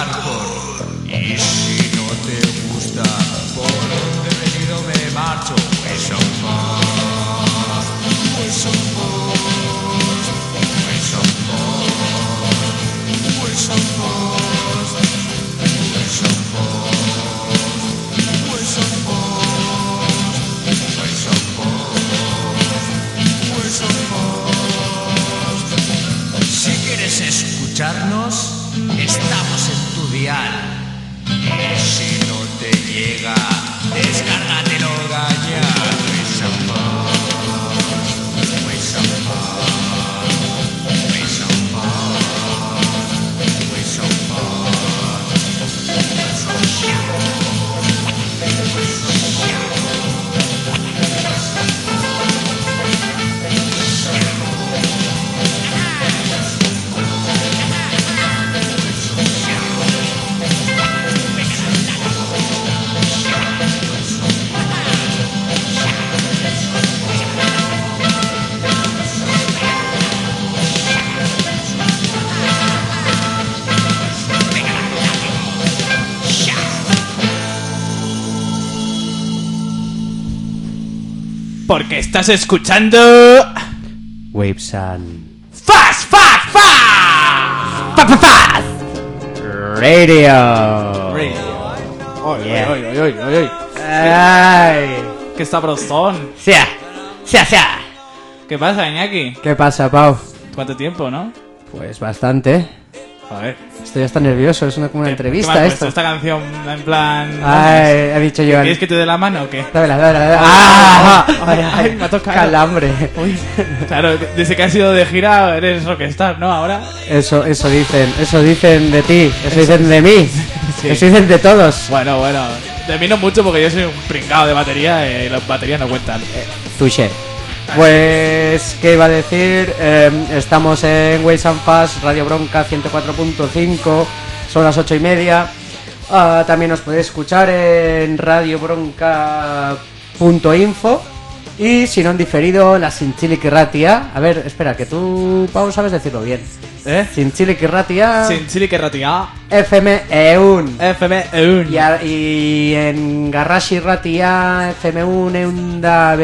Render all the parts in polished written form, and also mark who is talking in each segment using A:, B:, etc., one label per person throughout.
A: hardcore. Y si no te gusta por donde he venido me marcho. Ways of Force, Ways of Force, Ways of Force, Ways of Force, Ways of Force, Ways of Force, Ways of Force, Ways of Force. Si quieres escucharnos, estamos en tu dial. Y si no te llega, descárgatelo, gaña. Ways of Force, Ways of Force, Ways of Force, Ways of Force, Ways of
B: Porque estás escuchando
C: Waves and
B: Fast
C: Radio.
B: Oy,
C: Yeah.
B: oy.
C: Ay.
B: Qué sabrosón.
C: Sea.
B: ¿Qué pasa, Iñaki?
C: ¿Qué pasa, Pau?
B: ¿Cuánto tiempo, no?
C: Pues bastante.
B: Joder.
C: Estoy hasta nervioso, es como una
B: ¿Qué
C: entrevista
B: me has puesto
C: esto.
B: esta canción en plan...
C: Ay, ha dicho Joan.
B: ¿Quieres que te dé la mano o qué?
C: Dámela. ¡Ah!
B: Ay, me ha tocado.
C: Calambre.
B: Uy, claro, desde que has ido de gira eres rockstar, ¿no? Ahora...
C: Eso dicen de ti, eso dicen de mí,
B: Sí.
C: eso dicen de todos.
B: Bueno, de mí no mucho porque yo soy un pringado de batería y las baterías no cuentan.
C: Touché. Pues, ¿qué iba a decir? Estamos en Ways and Fast, Radio Bronca 104.5, son las 8:30. También nos podéis escuchar en radiobronca.info. Y si no en diferido, la Sinchilik Ratia. A ver, espera, que tú, Pau, sabes decirlo bien. Sinchilik Ratia.
B: Sin chile que ratia.
C: FM EUN.
B: FM EUN.
C: Y en Garrashi Ratia FM1 Eunda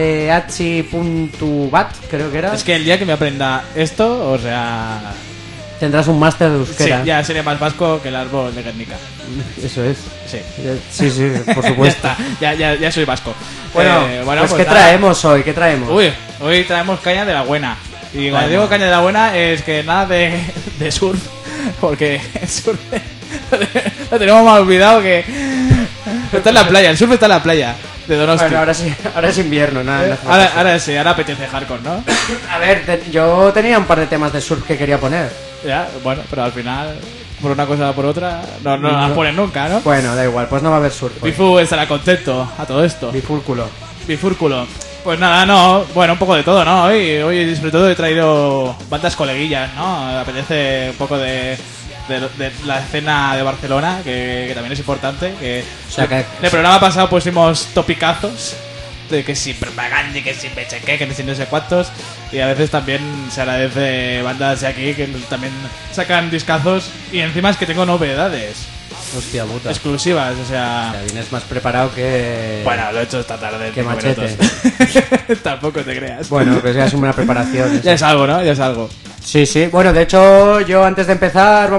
C: BH.bat, creo que era.
B: Es que el día que me aprenda esto, o sea...
C: Tendrás un máster de
B: Sí,
C: euskera.
B: ya sería más vasco que el árbol de Guernica.
C: Eso es.
B: Sí.
C: Sí, por supuesto.
B: ya soy vasco.
C: Bueno, pues ¿qué
B: nada.
C: traemos hoy? ¿Qué traemos?
B: Uy, hoy traemos caña de la buena. Y cuando
C: Bueno.
B: digo caña de la buena es que nada de surf, porque el surf lo tenemos más olvidado que... Está en la playa, el surf está en la playa de Donosti.
C: Bueno, ahora es invierno, nada.
B: Ahora sí, ahora apetece hardcore, ¿no?
C: A ver, yo tenía un par de temas de surf que quería poner.
B: Ya, bueno, pero al final, por una cosa o por otra, no las ponen nunca, ¿no?
C: Bueno, da igual, pues no va a haber surf. hoy.
B: Bifu estará contento a todo esto.
C: Bifúrculo.
B: Bifúrculo. Pues nada, no, bueno, un poco de todo, ¿no? Hoy sobre todo he traído bandas coleguillas, ¿no? Me apetece un poco de la escena de Barcelona, que también es importante. Que
C: O sea, que-
B: en el programa pasado pusimos topicazos de que si propaganda, que si mecheque, que si no sé cuántos. Y a veces también se agradece bandas de aquí que también sacan discazos. Y encima es que tengo novedades
C: Hostia puta.
B: exclusivas, o
C: O
B: sea...
C: sea, vienes más preparado que...
B: Bueno, lo he hecho esta tarde. en
C: Qué
B: 5
C: machete.
B: minutos. Tampoco te creas.
C: Bueno, pues ya es una preparación. eso.
B: Ya es algo, ¿no? Ya es algo.
C: Sí, sí. Bueno, de hecho, yo antes de empezar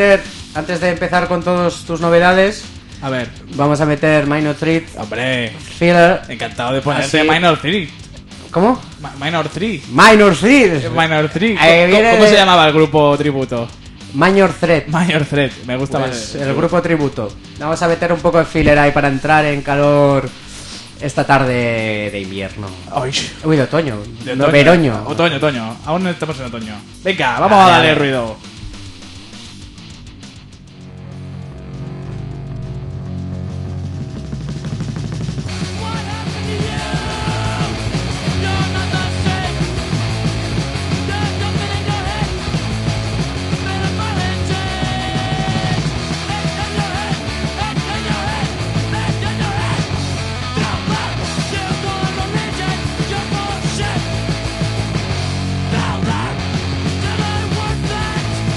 C: con todas tus novedades,
B: A ver,
C: vamos a meter Minor Threat,
B: hombre,
C: Filler.
B: encantado de ponerte
C: Así.
B: Minor 3.
C: ¿Cómo?
B: Minor 3.
C: Minor Threat.
B: Minor 3.
C: Ahí viene
B: ¿Cómo
C: de-
B: se llamaba el grupo tributo?
C: Minor Threat.
B: Minor Threat. Me gusta
C: Pues,
B: más.
C: el grupo tributo. Vamos a meter un poco de filler ahí para entrar en calor esta tarde de invierno.
B: Ay,
C: Uy, de otoño.
B: de
C: No,
B: otoño.
C: veroño.
B: Otoño. Aún no estamos en otoño. Venga, vamos
C: Dale,
B: a darle
C: dale.
B: ruido.
D: Now that I work that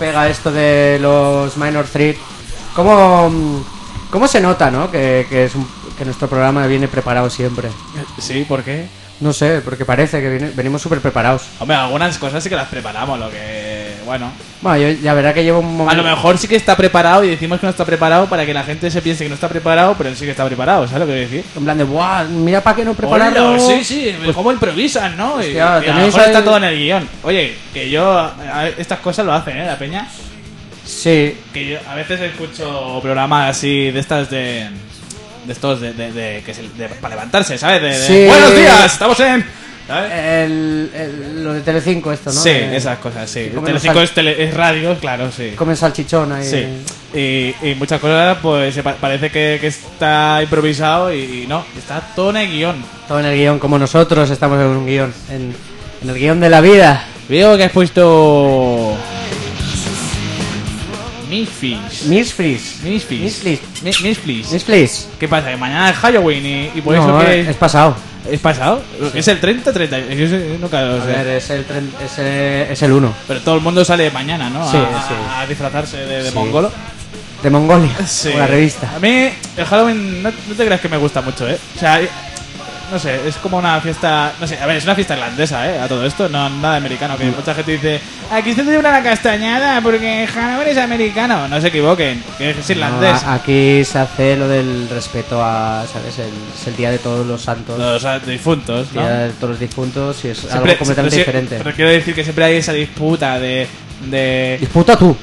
C: pega esto de los Minor Threat. ¿Cómo se nota, no? Que nuestro programa viene preparado siempre.
B: Sí, ¿por qué?
C: No sé, porque parece que venimos súper preparados.
B: Hombre, algunas cosas sí que las preparamos, lo que... Bueno,
C: Yo ya verá que llevo un momento...
B: a lo mejor sí que está preparado y decimos que no está preparado para que la gente se piense que no está preparado, pero él sí que está preparado, ¿sabes lo que quiero decir?
C: En plan de, ¡buah! Mira para qué no prepararlo.
B: Hola, sí, cómo improvisan, ¿no?
C: Hostia,
B: y a lo
C: tenéis
B: mejor
C: ahí-
B: está todo en el guión. Oye, que yo... estas cosas lo hacen, la peña.
C: Sí.
B: Que yo a veces escucho programas así de estas de estos para levantarse, ¿sabes?
C: Sí.
B: Buenos días, estamos en... ¿sabes?
C: Lo de Telecinco esto, ¿no?
B: Sí, esas cosas, sí.
C: que comen
B: Telecinco
C: los
B: es radio, claro, sí.
C: Comen salchichón ahí.
B: Sí, y muchas cosas pues parece que está improvisado y no, está todo en el guión.
C: Todo en el guión, como nosotros estamos en un guión. En el guión de la vida.
B: Veo que has puesto... Misfits.
C: Misfits.
B: Misfits.
C: Misfits.
B: ¿Qué pasa? Que mañana es Halloween y por
C: No,
B: eso que...
C: es pasado.
B: ¿Es pasado? ¿Es el 30? Yo nunca lo
C: A
B: sé.
C: ver, es el 1.
B: Pero todo el mundo sale mañana, ¿no?
C: Sí,
B: a,
C: sí.
B: a disfrazarse de
C: Sí.
B: mongolo.
C: De Mongolia.
B: Sí.
C: Como la revista.
B: A mí el Halloween no te creas que me gusta mucho, ¿eh? O sea, no sé, es como una fiesta... No sé, a ver, es una fiesta irlandesa, ¿eh? A todo esto, no nada americano. Que mucha gente dice, aquí se celebra la castañada porque Halloween es americano. No se equivoquen, que es irlandés.
C: No, aquí se hace lo del respeto a, ¿sabes? Es el día de todos los santos.
B: Los difuntos, ¿no?
C: Día de todos los difuntos y es
B: Siempre-
C: algo completamente
B: pero sí-
C: diferente.
B: Pero quiero decir que siempre hay esa disputa de
C: Disputa tú.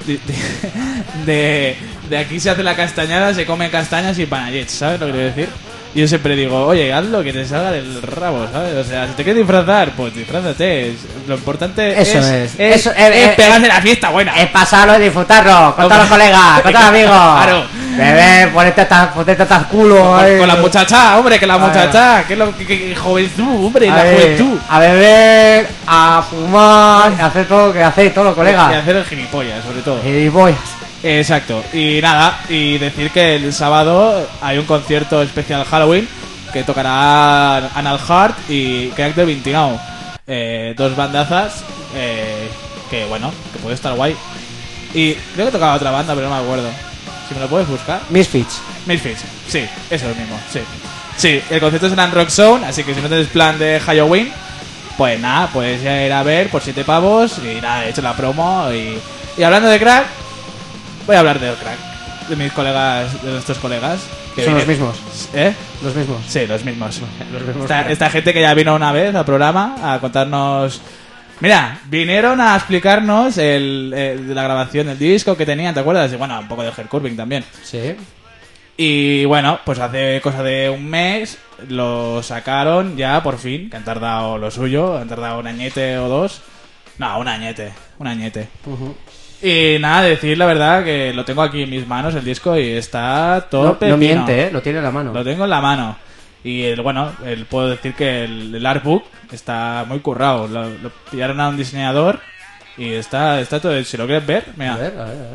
B: de aquí se hace la castañada, se come castañas y panallets, ¿sabes lo que quiero decir? Y yo siempre digo, oye, haz lo que te salga del rabo, ¿sabes? O sea, si te quieres disfrazar, pues disfrázate. Lo importante
C: Eso
B: es pegarse la fiesta buena.
C: Es pasarlo y disfrutarlo con todos los colegas, con todos los amigos.
B: Claro.
C: Bebé, ponerte hasta el culo. ahí.
B: Con la muchacha, hombre, que la
C: Ay.
B: muchacha, que es lo que juventud, hombre, la
C: Ahí,
B: juventud.
C: a beber, a fumar, a hacer todo lo que hacéis todos los
B: Y
C: colegas.
B: hacer el gilipollas, sobre todo.
C: Y voy.
B: Exacto, y nada, y decir que el sábado hay un concierto especial Halloween que tocará Anal Heart y Crack the 29. Dos bandazas que bueno, que puede estar guay. Y creo que tocaba otra banda, pero no me acuerdo. Si me lo puedes buscar.
C: Misfits.
B: Misfits, sí, eso mismo, sí. Sí, el concierto será en Rock Zone, así que si no tenéis plan de Halloween, pues nada, puedes ir a ver por 7 pavos y nada, he hecho la promo y hablando de crack, voy a hablar del crack, de mis colegas, de nuestros colegas. que
C: Son los
B: vienen-
C: mismos.
B: ¿Eh?
C: Los mismos.
B: Sí, los mismos.
C: Los mismos.
B: Esta gente que ya vino una vez al programa a contarnos... Mira, vinieron a explicarnos de la grabación del disco que tenían, ¿te acuerdas? Y bueno, un poco de hair curving también.
C: Sí.
B: Y bueno, pues hace cosa de un mes lo sacaron ya por fin, que han tardado lo suyo, han tardado un añete o dos. No, un añete. Y nada, decir la verdad que lo tengo aquí en mis manos el disco y está todo
C: No
B: pepino.
C: miente, lo tiene en la mano.
B: Lo tengo en la mano. Y puedo decir que el artbook está muy currado. Lo pillaron a un diseñador y está todo. Si lo quieres ver, mira.
C: A ver.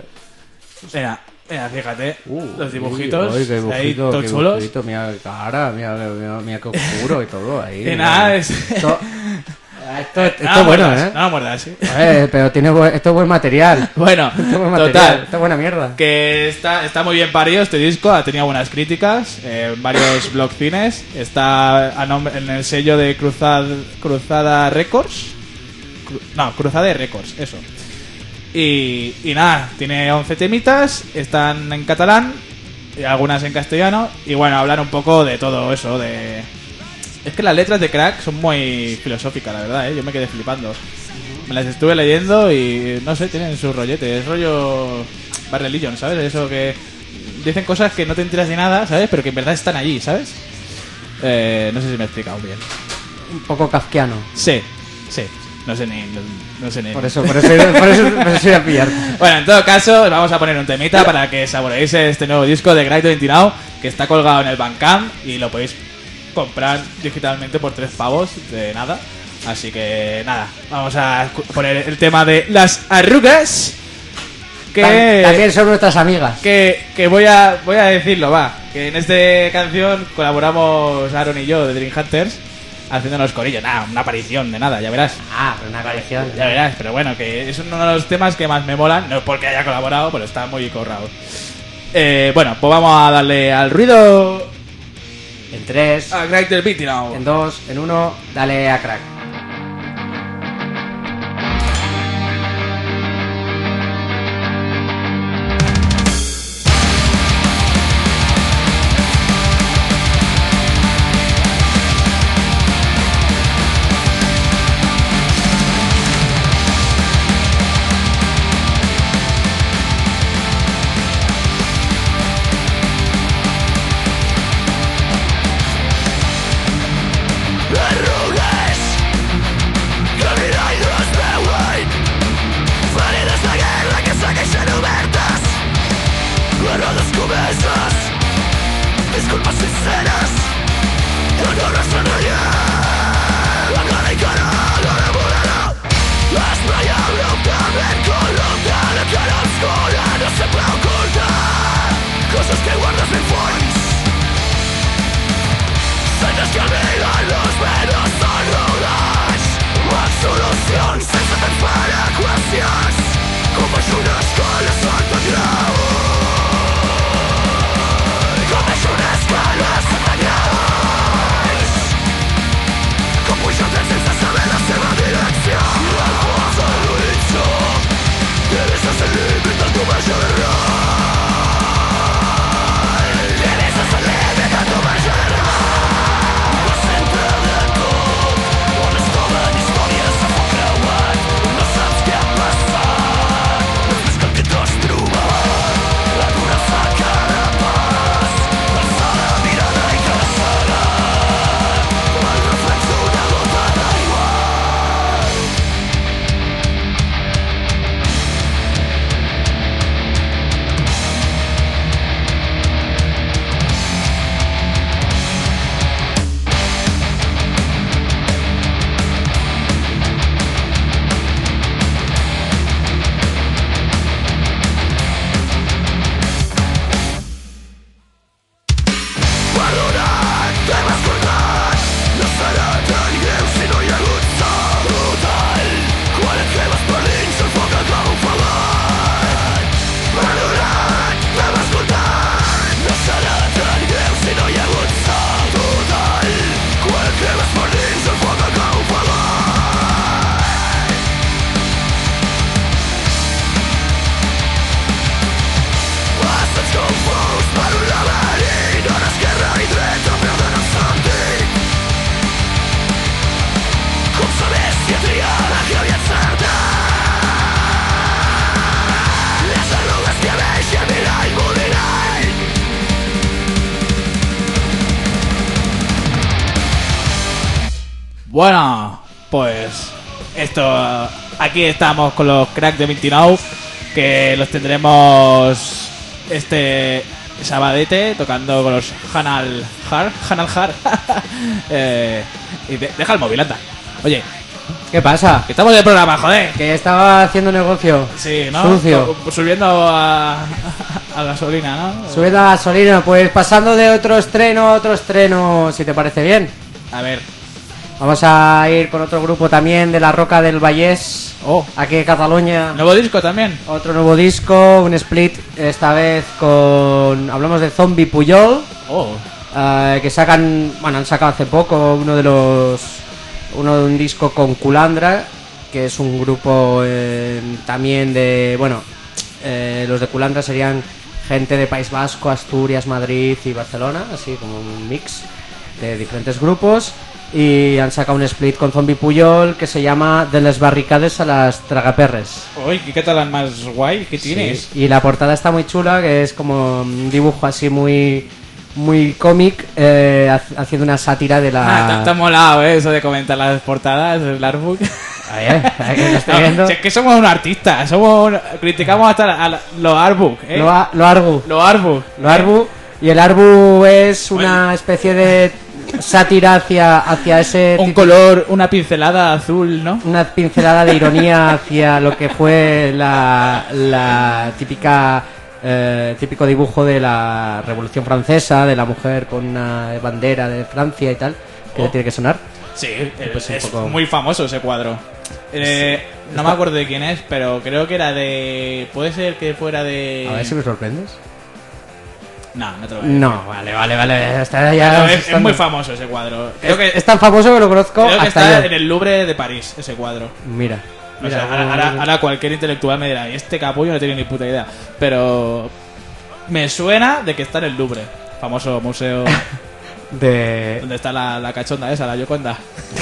B: Mira, fíjate. Los dibujitos.
C: Uy, qué
B: ahí,
C: dibujito,
B: todos
C: qué
B: chulos.
C: dibujito, mira la cara, mira qué oscuro y todo ahí.
B: Y
C: mira.
B: nada, es...
C: Esto es
B: Nada
C: bueno,
B: muerdas,
C: ¿eh?
B: Nada muerdas, sí.
C: Pero esto es buen material.
B: Bueno,
C: Esto es buen material.
B: total.
C: Esto es buena mierda.
B: Que está muy bien parido este disco, ha tenido buenas críticas en varios blogcines. Está en el sello de Cruzada Records. Cruzade Records, eso. Y nada, tiene 11 temitas, están en catalán y algunas en castellano. Y bueno, hablan un poco de todo eso, Es que las letras de Crack son muy filosóficas, la verdad, ¿eh? Yo me quedé flipando. Me las estuve leyendo y no sé, tienen su rollete. Es rollo Bad Religion, ¿sabes? Eso que dicen cosas que no te enteras de nada, ¿sabes? Pero que en verdad están allí, ¿sabes? No sé si me he explicado bien.
C: Un poco kafkiano.
B: Sí. No sé ni...
C: Por eso iba a pillar.
B: Bueno, en todo caso, os vamos a poner un temita para que saboreéis este nuevo disco de Crack 29 que está colgado en el Bandcamp y lo podéis comprar digitalmente por 3 pavos de nada. Así que nada, vamos a poner el tema de las arrugas. Que
C: También son nuestras amigas.
B: que voy a decirlo, va. Que en esta canción colaboramos Aaron y yo de Dream Hunters. haciendo los corillos. Nada, una aparición de nada, ya verás.
C: Ah, pero una colección.
B: Ya verás, pero bueno, que es uno de los temas que más me molan, no es porque haya colaborado, pero está muy corrado. Bueno, pues vamos a darle al ruido.
C: En 3,
B: A Crack del Beat now.
C: en 2, en 1, dale a crack.
A: Arrugues que miraires veuen, ferides de guerra que segueixen obertes, guerrades comeses, disculpes sinceres, encara s'enraien, encara i cara, encara volarà, espraiable optament corrupte, la cara obscura no sempre oculta, coses que guardes ben fons. Sentes que miren los veros són rodats, amb solucions sense temps per equacions, com una escola sota graus, com una escola sota graus, com puja el tren sense saber la seva direcció, el posa l'horitzó, divises el límit del tu marge de rai, divises el límit del tu marge de rai.
B: Bueno, pues esto, aquí estamos con los Crack de 29, que los tendremos este sabadete tocando con los Hanal Har. Y deja el móvil, anda. Oye,
C: ¿Qué pasa?
B: que estamos en el programa, joder.
C: Que estaba haciendo negocio.
B: Sí, ¿no?
C: Sucio.
B: Subiendo a gasolina, ¿no?
C: Subiendo a gasolina, pues pasando de otro estreno a otro estreno, si te parece bien.
B: A ver.
C: Vamos a ir con otro grupo también de la Roca del Vallès,
B: Oh,
C: aquí en Cataluña.
B: nuevo disco también.
C: Otro nuevo disco, un split, esta vez con... Hablamos de Zombie Puyol,
B: Oh,
C: que sacan... Bueno, han sacado hace poco uno de un disco con Culandra, que es un grupo también de... Bueno, los de Culandra serían gente de País Vasco, Asturias, Madrid y Barcelona, así como un mix de diferentes grupos. Y han sacado un split con Zombie Puyol que se llama De les barricades a las tragaperres.
B: uy, ¿qué tal más guay que tienes?
C: Sí, y la portada está muy chula, que es como un dibujo así muy cómic, haciendo una sátira de la...
B: Está molado, eso de comentar las portadas, el artbook.
C: Ahí que lo estoy viendo.
B: No, si es que somos un artista, criticamos hasta los artbook, ¿eh?
C: Lo argu.
B: Los artbook.
C: Lo arbu. Y el arbu es una especie de sátira hacia ese...
B: Un color, una pincelada azul, ¿no?
C: Una pincelada de ironía hacia lo que fue la típica... típico dibujo de la Revolución Francesa, de la mujer con una bandera de Francia y tal, que le tiene que sonar.
B: Sí,
C: Pues un
B: es
C: poco-
B: muy famoso ese cuadro. No me acuerdo de quién es, pero creo que era de... Puede ser que fuera de...
C: A ver si me sorprendes.
B: No, no te lo voy a decir.
C: No, vale. Está ya,
B: Pero es
C: está-
B: muy famoso ese cuadro. Creo que,
C: es tan famoso que lo conozco
B: creo que
C: hasta
B: está
C: yo.
B: en el Louvre de París, ese cuadro.
C: Mira.
B: O sea, ahora cualquier intelectual me dirá, y este capullo no tiene ni puta idea. Pero me suena de que está en el Louvre, famoso museo
C: de...
B: donde está la cachonda esa, la Gioconda.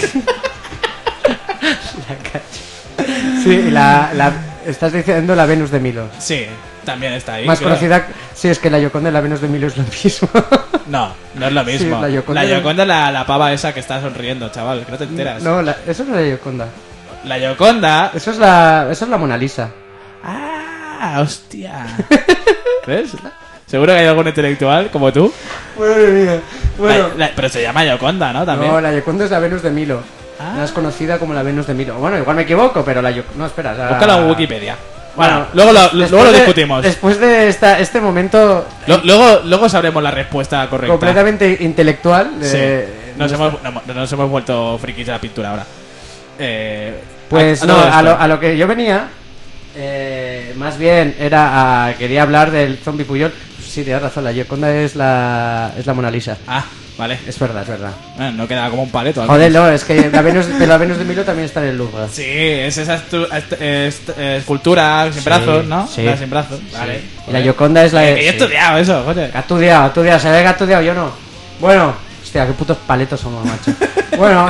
C: Sí, estás diciendo la Venus de Milo.
B: Sí, también está ahí.
C: Más
B: creo.
C: conocida... Sí, es que la Gioconda y la Venus de Milo es lo mismo.
B: No, no es lo mismo.
C: Sí, la Gioconda-
B: La Gioconda es la pava esa que está sonriendo, chaval, que no te enteras.
C: No, eso no es la Gioconda.
B: La Gioconda...
C: Eso es la Mona Lisa.
B: ¡Ah, hostia! ¿Ves? Seguro que hay algún intelectual como tú.
C: Madre mía.
B: Pero se llama Gioconda, ¿no? También.
C: No, la Gioconda es la Venus de Milo.
B: Ah.
C: No es conocida como la Venus de Milo. Bueno, igual me equivoco, pero la Gioconda... No, espera.
B: Búscalo en Wikipedia.
C: Bueno,
B: luego
C: después
B: lo
C: de-
B: discutimos.
C: Después de este momento
B: Luego sabremos la respuesta correcta.
C: completamente intelectual...
B: Sí. Nos hemos vuelto frikis de la pintura ahora.
C: Pues no,
B: todo esto.
C: a lo que yo venía, más bien quería hablar del zombie Puyol. Sí, tienes razón, la Gioconda es la Mona Lisa.
B: Ah, vale.
C: Es verdad.
B: Bueno, no queda como un paleto. al
C: Joder,
B: menos.
C: no, es que la Venus de Milo también está en el Louvre.
B: Sí, es esa escultura sin brazos, ¿no?
C: sí.
B: La sin brazos, vale.
C: Y la Gioconda es la
B: Que yo he
C: sí.
B: estudiado eso, joder.
C: Ha estudiado, se ve que ha estudiado, yo no. Bueno, hostia, qué putos paletos somos, macho. Bueno,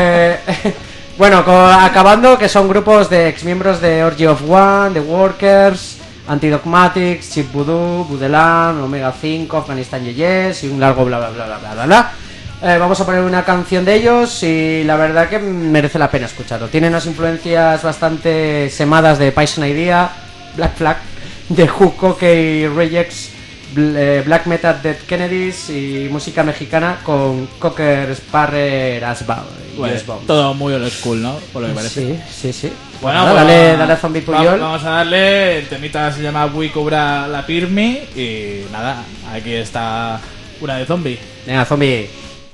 C: acabando, que son grupos de exmiembros de Orgy of One, The Workers, Antidogmatics, Chip Voodoo, Budelan, Omega 5, Afghanistan Yeyes y un largo bla bla bla bla bla bla bla. Vamos a poner una canción de ellos y la verdad que merece la pena escucharlo. Tiene unas influencias bastante semadas de Poison Idea, Black Flag, The Who, Cockey, Regex, Black Metal Dead Kennedys y música mexicana con Cocker Sparrer as
B: Pues, todo muy old school, ¿no? Por lo que parece.
C: Sí.
B: Bueno,
C: Bueno,
B: pues,
C: dale a Zombie Puyol.
B: Vamos a darle. El temita se llama We Cobra la Pirmi. Y nada, aquí está una de zombie.
C: Venga, Zombie.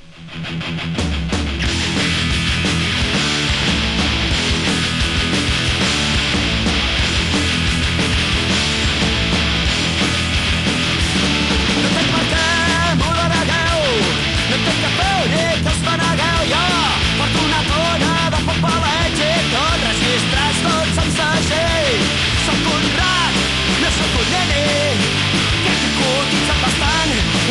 A: No entenc per què m'ho denegueu. No entenc que feu ni que us benegueu. Jo porto una tona de foc palets i tot registres tots amb segell. Soc un rat, no soc un nene. Crec que cotitzen bastant.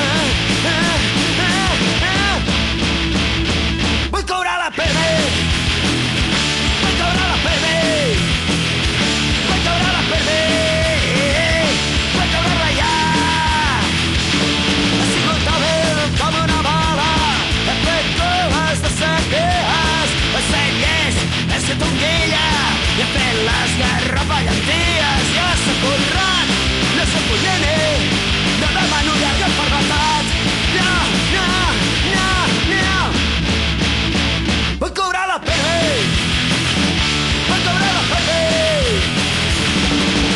A: Vull cobrar la PB. Vull cobrar la PB. Vull cobrar la PB. Vull cobrar-la ja. Ha sigut hàbil com una bala. He fet proves de sangries. He set llest, he set un guilla. I he fet les garrapallanties. Jo soc un rat, no soc un nene. No demano llarga fermetat. No. Vull cobrar la PB. Vull cobrar la PB.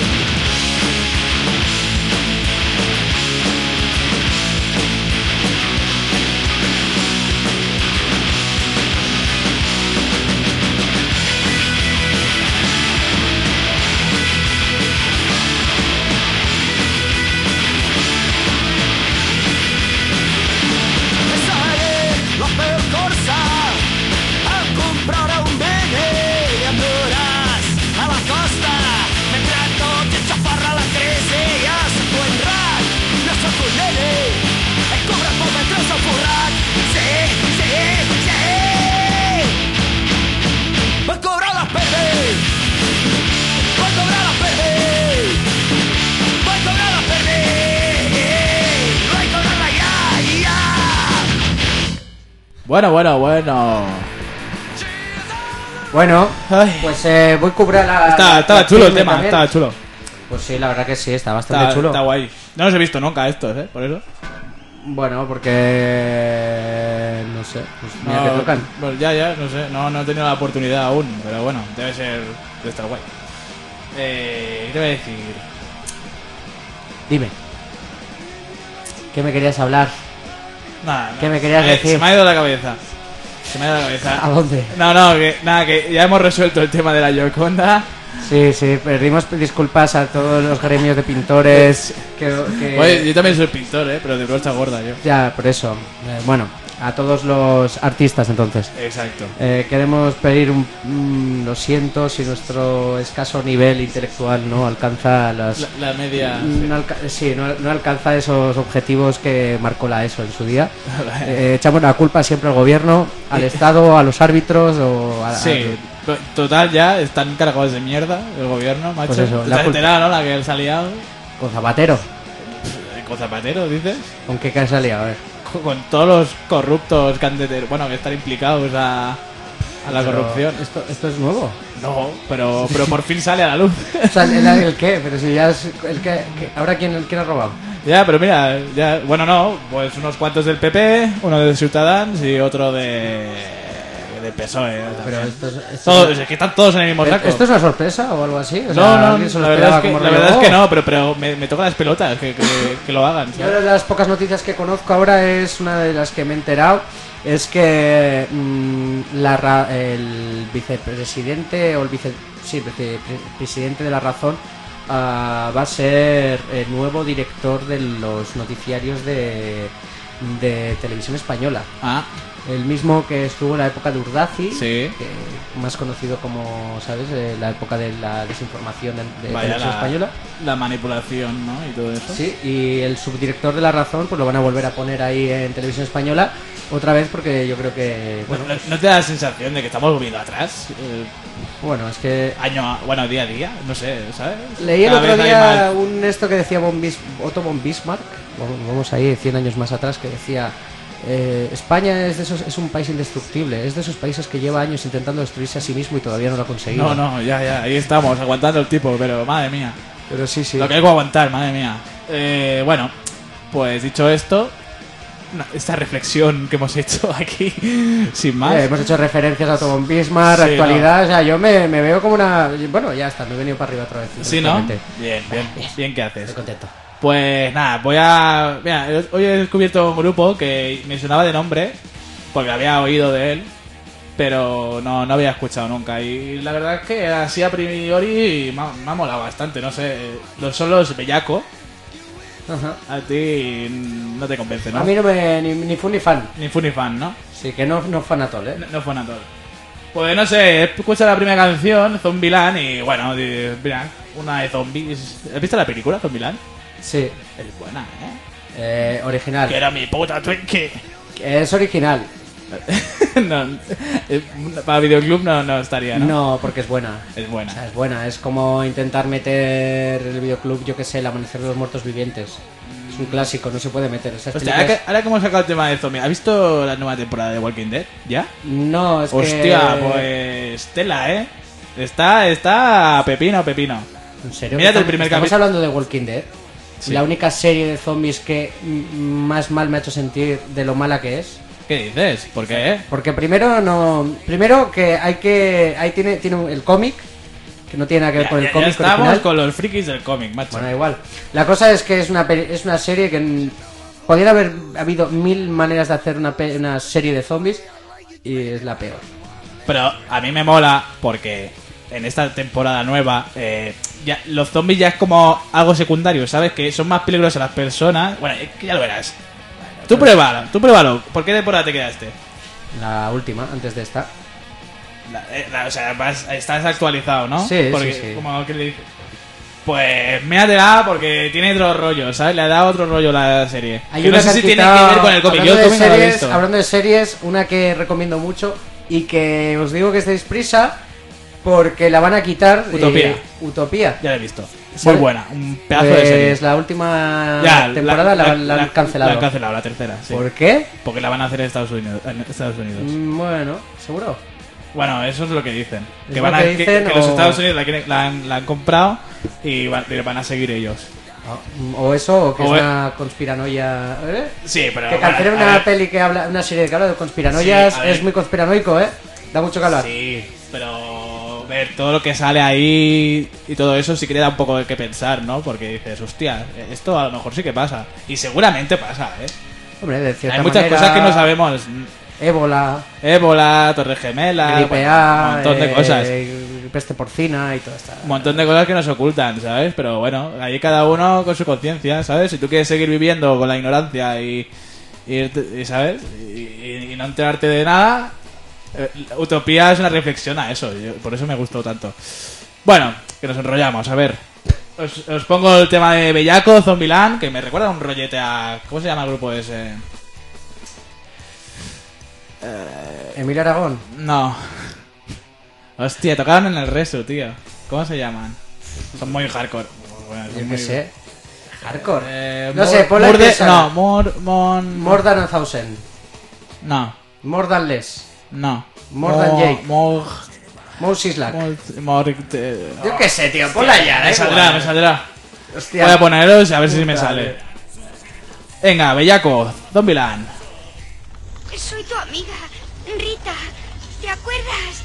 A: La percorsa em comprarà un bene i em duràs a la costa mentre tot i xafarra la crisi. Jo soc un rat, no soc un nene. He cobrat molt mentre s'ha forrat. Sí. Vull cobrar la PB. Vull cobrar la PB. Vull cobrar la PB. Vull cobrar-la ja.
B: Bueno.
C: Bueno,
B: Ay.
C: pues voy a cubrir
B: Estaba chulo el
C: PB
B: tema,
C: también.
B: estaba chulo.
C: Pues sí, la verdad que sí, está bastante chulo.
B: Está guay. No los he visto nunca estos, por eso.
C: Bueno, porque... no sé, pues mira que tocan.
B: Pues ya, no sé. No he tenido la oportunidad aún, pero bueno, debe estar guay. ¿Qué te voy a decir?
C: Dime. ¿Qué me querías hablar?
B: Nada.
C: ¿Qué me querías decir?
B: Se me ha ido la cabeza. Se me ha ido la cabeza.
C: ¿A dónde?
B: No, que ya hemos resuelto el tema de la Gioconda.
C: Sí, pedimos disculpas a todos los gremios de pintores que...
B: Oye, yo también soy pintor, pero de brocha gorda yo.
C: Ya, por eso. Bueno, a todos los artistas entonces.
B: Exacto.
C: Queremos pedir lo siento si nuestro escaso nivel intelectual no alcanza las...
B: La media...
C: no alcanza esos objetivos que marcó la ESO en su día. Echamos la culpa siempre al gobierno, al Estado, a los árbitros o a...
B: Sí, total ya, están cargados de mierda el gobierno, macho.
C: Pues eso,
B: ¿Te has enterado, no? La que se ha liado.
C: Con Zapatero.
B: ¿Con Zapatero, dices?
C: ¿Con qué se ha liado? A ver.
B: Con todos los corruptos que han que están implicados a la corrupción.
C: ¿Esto es nuevo?
B: No, pero por fin sale a la luz.
C: O sea, ¿el qué? Pero si ya es... ¿Ahora quién ha robado?
B: Ya, pero mira, bueno, no, pues unos cuantos del PP, uno de Ciutadans y otro de PSOE.
C: Pero
B: es que están todos en el mismo saco.
C: ¿Esto es una sorpresa o algo así? O sea,
B: No,
C: ¿alguien se lo
B: la verdad
C: esperaba
B: es que no, pero me toca las pelotas que lo hagan.
C: Yo de las pocas noticias que conozco ahora es una de las que me he enterado, es que el vicepresidente o el vicepresidente de La Razón va a ser el nuevo director de los noticiarios de Televisión Española.
B: Ah.
C: El mismo que estuvo en la época de Urdaci,
B: sí.
C: Más conocido como, ¿sabes? La época de la desinformación de
B: Vaya,
C: Televisión Española.
B: La manipulación, ¿no? Y todo eso.
C: Sí, y el subdirector de La Razón pues lo van a volver a poner ahí en Televisión Española otra vez porque yo creo que... Bueno,
B: ¿No te da la sensación de que estamos volviendo atrás?
C: Bueno, es que...
B: día a día, no sé, ¿sabes?
C: Leí el otro día esto que decía Otto von Bismarck, vamos ahí 100 años más atrás, que decía... España es un país indestructible, es de esos países que lleva años intentando destruirse a sí mismo y todavía no lo ha conseguido.
B: No, ya, ahí estamos, aguantando el tipo, pero madre mía.
C: Pero sí.
B: Lo que hay que aguantar, madre mía. Bueno, pues dicho esto, esta reflexión que hemos hecho aquí, sin más.
C: Hemos hecho referencias a Otto von Bismarck,
B: Sí,
C: actualidad,
B: no.
C: O sea, yo me veo como una... Bueno, ya está, me he venido para arriba otra vez.
B: Sí, ¿no? Bien, ¿qué haces?
C: Estoy contento.
B: Pues nada, Mira, hoy he descubierto un grupo que me sonaba de nombre, porque había oído de él, pero no había escuchado nunca. Y la verdad es que así a priori me ha molado bastante, no sé. Son los Bellaco.
C: Ajá.
B: A ti no te convence, ¿no?
C: A mí no me... ni fun ni fan.
B: Ni fu ni fan, ¿no?
C: Sí, que no fanatol, ¿eh?
B: No fue nada todo. Pues no sé, he escuchado la primera canción, Zombieland, y bueno, mira, una de zombies. ¿Has visto la película, Zombieland?
C: Sí.
B: Es buena,
C: Original.
B: Que era mi puta Twinkie.
C: Es original.
B: No, para videoclub no estaría, ¿no?
C: No, porque es buena.
B: Es buena.
C: O sea, es buena. Es como intentar meter el videoclub, yo que sé, el amanecer de los muertos vivientes. Es un clásico, no se puede meter. Esas
B: Hostia,
C: películas-
B: ahora que hemos sacado el tema de zombies, ¿has visto la nueva temporada de Walking Dead? ¿Ya?
C: No, es
B: Hostia,
C: que...
B: pues tela, Está pepino.
C: ¿En serio?
B: Mírate el primer
C: Estamos
B: capítulo.
C: hablando de Walking Dead.
B: Sí.
C: La única serie de zombies que más mal me ha hecho sentir de lo mala que es.
B: ¿Qué dices? ¿Por qué?
C: Porque primero que ahí tiene el cómic, que no tiene nada que ver con el
B: Ya
C: cómic
B: estamos
C: original.
B: con los frikis del cómic, macho.
C: Bueno, igual. La cosa es que es una serie que podría haber habido 1000 maneras de hacer una serie de zombies y es la peor.
B: Pero a mí me mola porque en esta temporada nueva ya, los zombies ya es como algo secundario, ¿sabes? Que son más peligrosas las personas. Bueno, es que ya lo verás. Tú pruébalo. ¿Por qué temporada te quedaste?
C: La última, antes de esta.
B: O sea, estás actualizado, ¿no?
C: Sí,
B: Porque,
C: sí.
B: Como que le dices. Pues míratela porque tiene otro rollo, ¿sabes? Le ha dado otro rollo la serie.
C: Hay
B: Que
C: una
B: no sé
C: que
B: si
C: han
B: tiene
C: quitado-
B: que ver con el cómic. Yo el
C: hablando de
B: cómic no lo he
C: series,
B: visto.
C: hablando de series, una que recomiendo mucho y que os digo que estéis prisa porque la van a quitar.
B: Utopía.
C: Utopía.
B: Ya la he visto. Muy
C: ¿Sabes?
B: buena. Un pedazo de serie.
C: Pues la última
B: Ya,
C: temporada la han cancelado.
B: La han cancelado, la tercera, sí.
C: ¿Por qué?
B: Porque la van a hacer en Estados Unidos.
C: Bueno, seguro.
B: Bueno, eso es lo que dicen.
C: Es
B: Que,
C: lo que dicen,
B: que los
C: o-
B: Estados Unidos la han comprado y van a seguir ellos.
C: O eso, o que
B: O
C: es
B: e-
C: una conspiranoia.
B: Sí, pero...
C: Que
B: bueno,
C: cancelen
B: a
C: una
B: ver,
C: peli que habla, una serie que habla de conspiranoias
B: Sí, a ver.
C: es muy conspiranoico, ¿eh? Da mucho que hablar.
B: Sí, pero... Ver, todo lo que sale ahí y todo eso sí que le da un poco de que pensar, ¿no? Porque dices, hostia, esto a lo mejor sí que pasa. Y seguramente pasa, ¿eh?
C: Hombre, de cierta
B: Hay muchas
C: manera-
B: cosas que no sabemos. Ébola, Torre Gemela,
C: gripe
B: bueno,
C: A,
B: un montón de cosas.
C: peste porcina y todo esto.
B: Un montón de cosas que nos ocultan, ¿sabes? Pero bueno, ahí cada uno con su conciencia, ¿sabes? Si tú quieres seguir viviendo con la ignorancia y ¿sabes? Y no enterarte de nada, Utopía es una reflexión a eso. Por eso me gustó tanto. Bueno, que nos enrollamos, a ver. Os pongo el tema de Bellaco, Zombieland, que me recuerda un rollete a... ¿Cómo se llama el grupo ese?
C: Emilio Aragón.
B: No. Hostia, tocaban en el Resu, tío. ¿Cómo se llaman? Son muy hardcore. Bueno, son
C: Yo
B: muy...
C: qué sé. Hardcore. No
B: More-
C: sé, ponle
B: More
C: que
B: de-
C: sale.
B: No,
C: More than a thousand.
B: No,
C: More than less.
B: no.
C: More than Jake.
B: More...
C: Moses Lack.
B: More...
C: Yo qué sé, tío. Ponla ya,
B: Me saldrá, me saldrá.
C: Hostia.
B: Voy a poneros a ver si me
C: Puta,
B: sale. Venga, Bellaco, Zombieland.
D: Soy tu amiga, Rita. ¿Te acuerdas?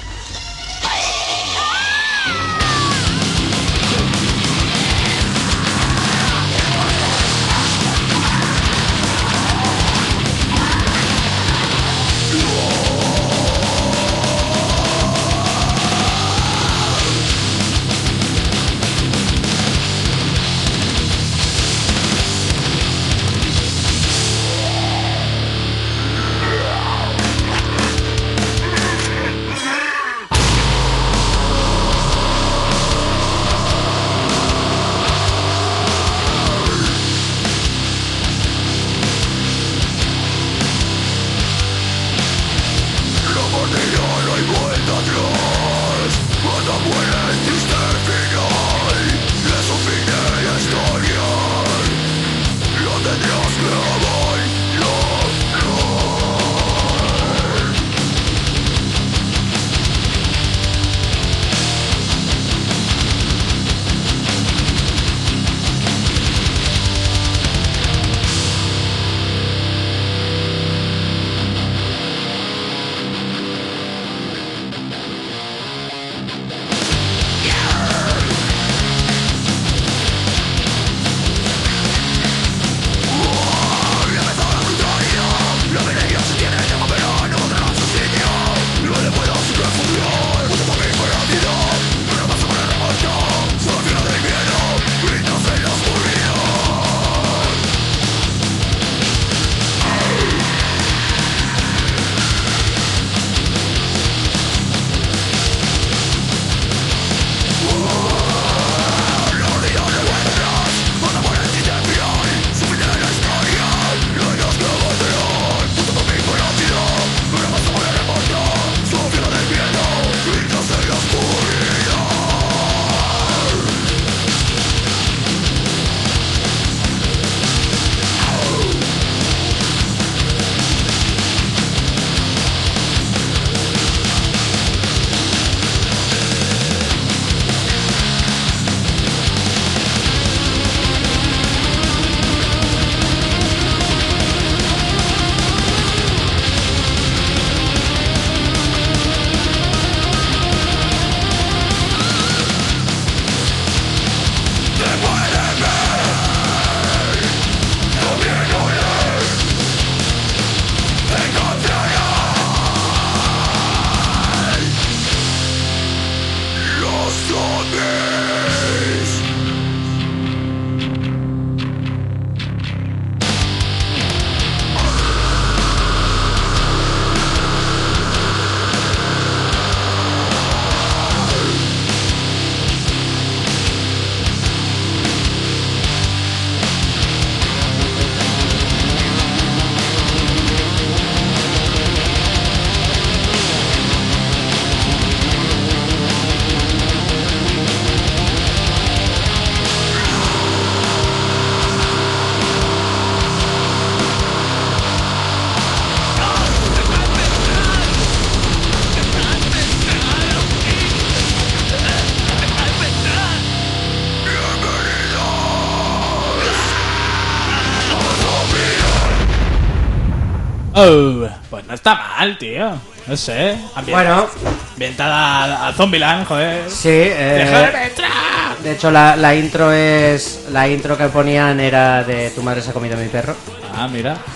B: Oh, pues no está mal, tío. No sé.
C: Bueno,
B: Ambientada a Zombieland, joder.
C: sí.
B: ¡Déjame entrar!
C: De hecho, la intro es. La intro que ponían era de Tu madre se ha comido a mi perro.
B: Ah, mira.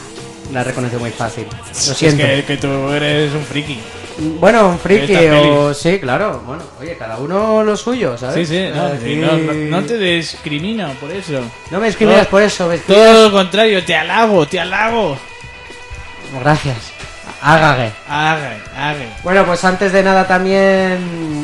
C: La he reconocido muy fácil. Lo
B: Es
C: siento.
B: que tú eres un friki.
C: Bueno, un friki
B: Esta
C: o...
B: peli.
C: Sí, claro. Bueno, oye, cada uno lo suyo, ¿sabes?
B: Sí, no,
C: Aquí-
B: no te discrimino por eso.
C: No me discriminas
B: Todo-
C: por eso, me
B: Todo
C: discriminas...
B: lo contrario, te halago.
C: Gracias. Ágage.
B: Hague.
C: Bueno, pues antes de nada también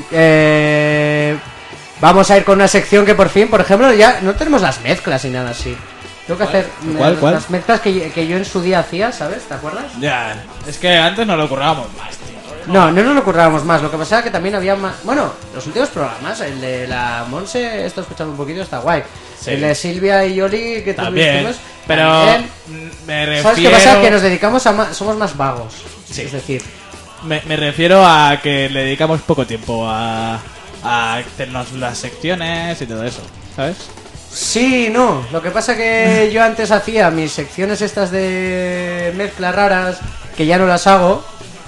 C: vamos a ir con una sección que por fin, por ejemplo, ya no tenemos las mezclas ni nada así. Tengo que hacer
B: ¿Cuál?
C: las mezclas que yo en su día hacía, ¿sabes? ¿Te acuerdas?
B: Ya, es que antes nos lo currábamos más, tío.
C: No nos lo currábamos más. Lo que pasaba que también había más... Bueno, los últimos programas, el de la Monse, estoy escuchando un poquito, está guay.
B: Sí.
C: El de Silvia y Yoli, que
B: También,
C: tuvimos,
B: pero
C: también.
B: me refiero...
C: ¿Sabes qué pasa? Que nos dedicamos a más... Somos más vagos.
B: Sí.
C: Es decir...
B: Me refiero a que le dedicamos poco tiempo a hacernos las secciones y todo eso, ¿sabes?
C: Sí, no. Lo que pasa que yo antes hacía mis secciones estas de mezclas raras, que ya no las hago,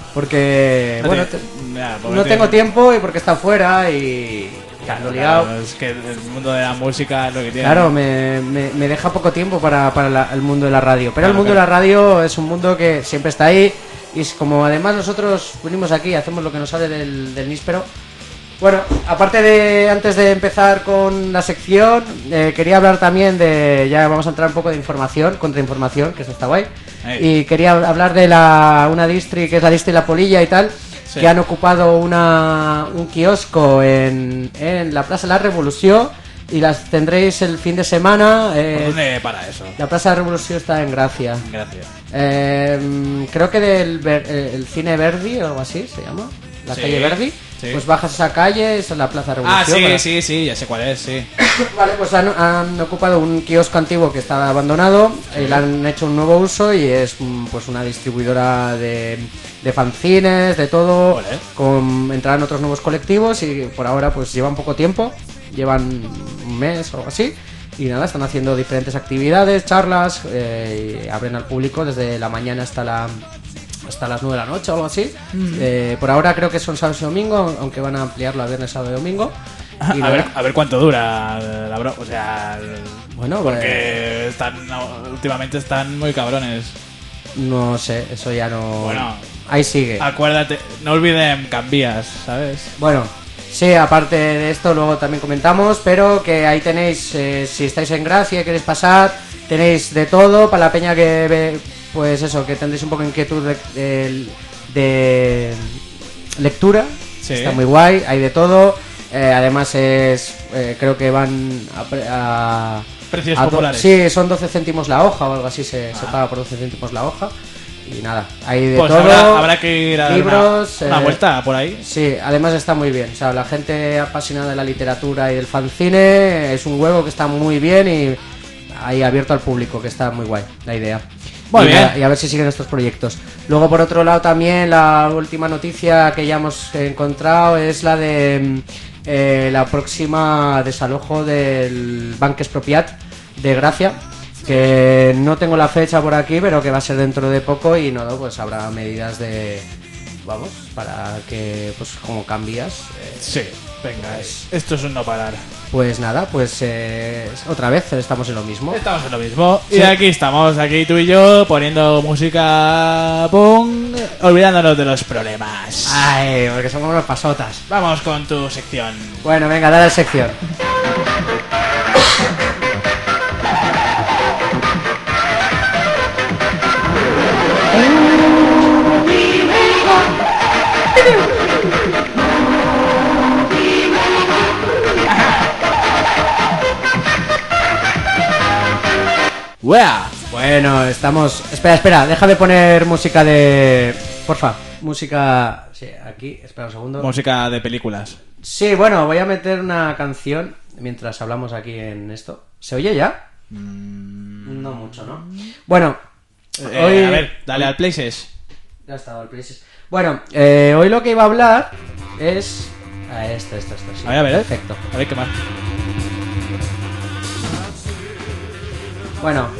C: porque bueno, no tengo tiempo y porque está fuera y ando liado.
B: Claro, es que el mundo de la música es lo que tiene.
C: Claro, me deja poco tiempo para el mundo de la radio. Pero
B: Claro,
C: el mundo de la radio es un mundo que siempre está ahí. Y es como además nosotros venimos aquí y hacemos lo que nos sale del níspero. Bueno, aparte de, antes de empezar con la sección, quería hablar también de, ya vamos a entrar un poco de información, contrainformación, que eso está guay. Y quería hablar de una distri, que es la distri La Polilla y tal,
B: Sí.
C: que han ocupado un kiosco en la Plaza de la Revolución y las tendréis el fin de semana.
B: ¿Por dónde para eso?
C: La Plaza de la Revolución está en Gracia.
B: Gracias.
C: Creo que el Cine Verdi o algo así se llama. La
B: Sí,
C: calle Verdi.
B: sí.
C: Pues bajas esa calle, esa es la Plaza de
B: Ah,
C: Revolución.
B: sí, ya sé cuál es, sí.
C: Vale, pues han ocupado un kiosco antiguo que estaba abandonado y le han hecho un nuevo uso y es pues una distribuidora de fanzines, de todo.
B: Vale.
C: Entrarán otros nuevos colectivos y por ahora pues llevan poco tiempo, llevan un mes o algo así. Y nada, están haciendo diferentes actividades, charlas, y abren al público desde la mañana hasta las 9 de la noche o algo así. Por ahora creo que son sábado y domingo, aunque van a ampliarlo a viernes, sábado y domingo. Y nada,
B: A ver cuánto dura la broma. O sea,
C: bueno,
B: porque últimamente están muy cabrones.
C: no sé, eso ya no...
B: Bueno.
C: Ahí sigue.
B: Acuérdate, no olviden Cambias, ¿sabes?
C: Bueno, sí, aparte de esto luego también comentamos, pero que ahí tenéis, si estáis en Gracia y queréis pasar, tenéis de todo para la peña que ve, pues eso, que tendréis un poco de inquietud de lectura.
B: Sí.
C: Está muy guay, hay de todo. Además creo que van a
B: Precios
C: a
B: populares.
C: Sí, son 12 céntimos la hoja o algo así, se paga por 12 céntimos la hoja. Y nada, hay de
B: Pues
C: todo.
B: habrá que ir a dar
C: libros,
B: una vuelta por ahí.
C: Sí, además está muy bien. O sea, la gente apasionada de la literatura y del fanzine es un huevo que está muy bien y ahí abierto al público, que está muy guay la idea.
B: Muy
C: y
B: bien.
C: nada, y a ver si siguen estos proyectos. Luego, por otro lado, también la última noticia que ya hemos encontrado es la de la próxima desalojo del Banc Expropiat de Gracia, que no tengo la fecha por aquí, pero que va a ser dentro de poco y no, pues habrá medidas de... Vamos, para que, pues como cambias...
B: Sí, venga, esto es un no parar.
C: Pues nada, pues otra vez estamos en lo mismo.
B: Estamos en lo mismo.
C: Sí.
B: Y aquí estamos, aquí tú y yo, poniendo música punk, olvidándonos de los problemas.
C: Ay, porque somos unos pasotas.
B: Vamos con tu sección.
C: Bueno, venga, dale a la sección.
B: ¡Wea!
C: Bueno, estamos... Espera, déjame poner música de... Porfa, música... Sí, aquí, espera un segundo.
B: Música de películas.
C: Sí, bueno, voy a meter una canción mientras hablamos aquí en esto. ¿Se oye ya? No mucho, ¿no? Bueno, hoy...
B: A ver, dale al Places.
C: Ya está, dado el places. Bueno, hoy lo que iba a hablar es... esto, sí.
B: A ver,
C: Perfecto.
B: A ver qué más.
C: Bueno,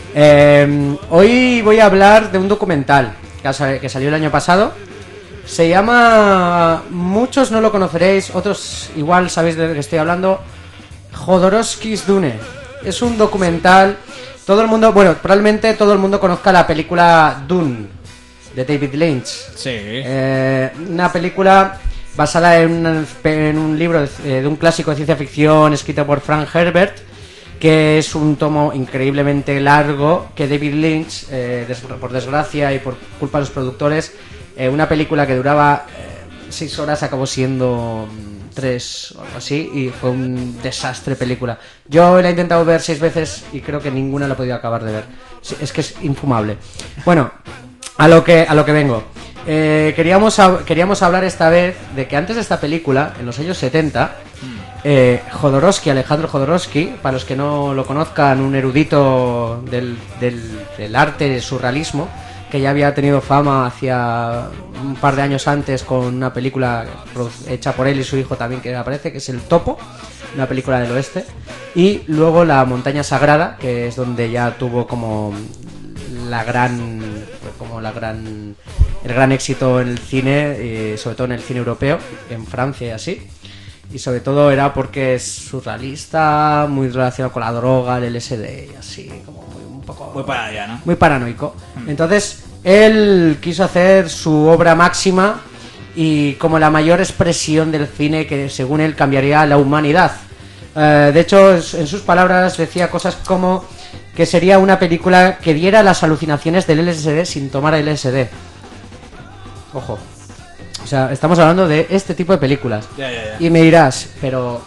C: hoy voy a hablar de un documental que salió el año pasado. Se llama... Muchos no lo conoceréis, otros igual sabéis de lo que estoy hablando. Jodorowsky's Dune. Es un documental. Todo el mundo, bueno, probablemente todo el mundo conozca la película Dune de David Lynch.
B: Sí.
C: Una película basada en un libro de un clásico de ciencia ficción escrito por Frank Herbert, que es un tomo increíblemente largo que David Lynch, por desgracia y por culpa de los productores, una película que duraba 6 horas acabó siendo 3 o algo así, y fue un desastre película. Yo la he intentado ver 6 veces y creo que ninguna la he podido acabar de ver. Es que es infumable. Bueno, a lo que vengo. Queríamos hablar esta vez de que antes de esta película, en los años 70, Alejandro Jodorowsky, para los que no lo conozcan, un erudito del arte del surrealismo, que ya había tenido fama hacía un par de años antes con una película hecha por él y su hijo también que aparece, que es El Topo, una película del oeste, y luego La Montaña Sagrada, que es donde ya tuvo como el gran éxito en el cine, sobre todo en el cine europeo, en Francia y así. Y sobre todo era porque es surrealista, muy relacionado con la droga, el LSD y así, como un poco...
B: Muy para allá, ¿no?
C: Muy paranoico. Entonces, él quiso hacer su obra máxima y como la mayor expresión del cine que, según él, cambiaría la humanidad. De hecho, en sus palabras decía cosas como que sería una película que diera las alucinaciones del LSD sin tomar LSD. Ojo. O sea, estamos hablando de este tipo de películas.
B: Ya.
C: Y me dirás, pero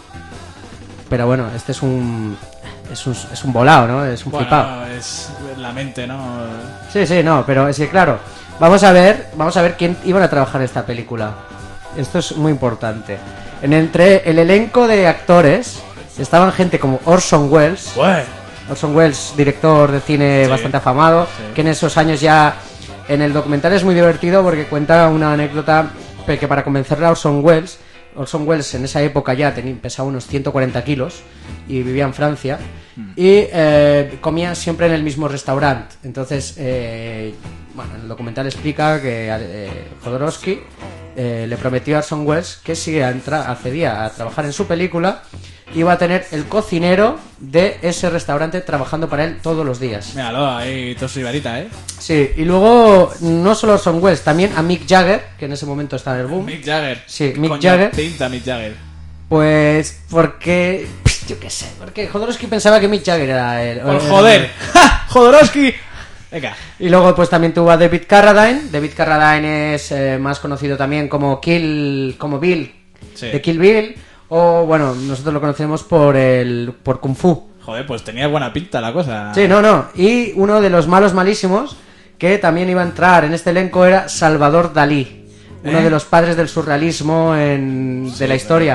C: bueno, este es un volado, ¿no? Es un flipado.
B: Es la mente, ¿no?
C: Sí, no, pero es que claro, vamos a ver quién iban a trabajar en esta película. Esto es muy importante. Entre el elenco de actores estaban gente como Orson Welles. Orson Welles, director de cine bastante afamado, que en esos años ya... En el documental es muy divertido porque cuenta una anécdota que para convencerle a Orson Welles en esa época ya pesaba unos 140 kilos y vivía en Francia y comía siempre en el mismo restaurante. Entonces, bueno, el documental explica que Jodorowsky le prometió a Orson Welles que si accedía a trabajar en su película, iba a tener el cocinero de ese restaurante trabajando para él todos los días.
B: Míralo, ahí todo su ibarita, ¿eh?
C: Sí, y luego no solo Orson Welles, también a Mick Jagger, que en ese momento está en el boom.
B: Mick Jagger.
C: Sí,
B: ¿Qué
C: Mick
B: coño
C: Jagger.
B: pinta Mick Jagger?
C: Pues porque... yo qué sé, porque Jodorowsky pensaba que Mick Jagger era él.
B: ¡Por joder! ¡Ja! ¡Jodorowsky! Venga.
C: Y luego pues también tuvo a David Carradine. David Carradine es más conocido también como Bill,
B: Sí.
C: de Kill Bill. O bueno, nosotros lo conocemos por Kung Fu.
B: Joder, pues tenía buena pinta la cosa.
C: Sí, no. Y uno de los malos malísimos que también iba a entrar en este elenco era Salvador Dalí, uno de los padres del surrealismo de la historia.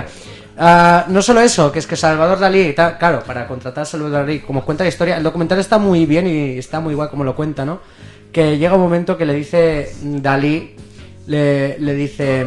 C: No solo eso, que es que Salvador Dalí, claro, para contratar a Salvador Dalí, como cuenta la historia, el documental está muy bien y está muy guay como lo cuenta, ¿no? Que llega un momento que le dice Dalí, le dice,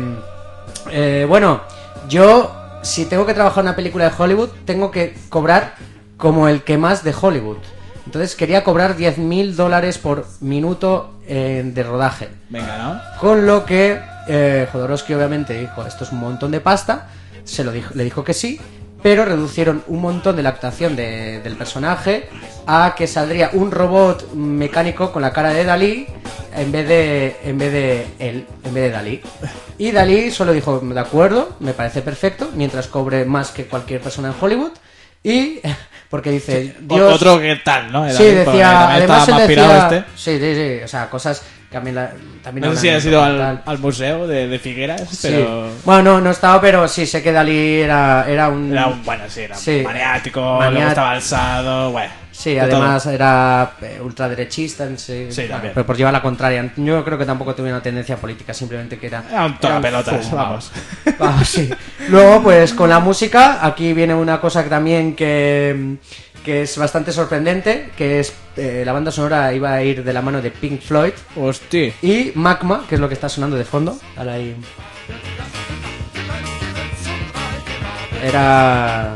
C: bueno, yo... si tengo que trabajar en una película de Hollywood, tengo que cobrar como el que más de Hollywood. Entonces quería cobrar $10,000 por minuto de rodaje.
B: Venga, ¿no?
C: Con lo que Jodorowsky obviamente dijo, esto es un montón de pasta, le dijo que sí, pero reducieron un montón de la actuación del personaje a que saldría un robot mecánico con la cara de Dalí en vez de Dalí. Y Dalí solo dijo, de acuerdo, me parece perfecto, mientras cobre más que cualquier persona en Hollywood. Y porque dice, Dios...
B: Otro que tal, ¿no?
C: Sí, decía, además él decía...
B: este.
C: Sí, o sea, cosas que también
B: No sé si has ido al museo de Figueras,
C: sí.
B: pero...
C: Bueno, no he estado, pero sí sé que Dalí era un...
B: Bueno, sí, era
C: Sí.
B: maniático, le gustaba alzado, bueno.
C: Sí,
B: de
C: además
B: todo.
C: era ultraderechista, sí,
B: también.
C: pero por llevar la contraria. Yo creo que tampoco tuve una tendencia política, simplemente que era
B: Era un tocapelotas,
C: fumado.
B: vamos.
C: Vamos, sí. Luego, pues con la música, aquí viene una cosa que también que es bastante sorprendente, que es la banda sonora iba a ir de la mano de Pink Floyd
B: Hostia.
C: y Magma, que es lo que está sonando de fondo. Ahora ahí. Era...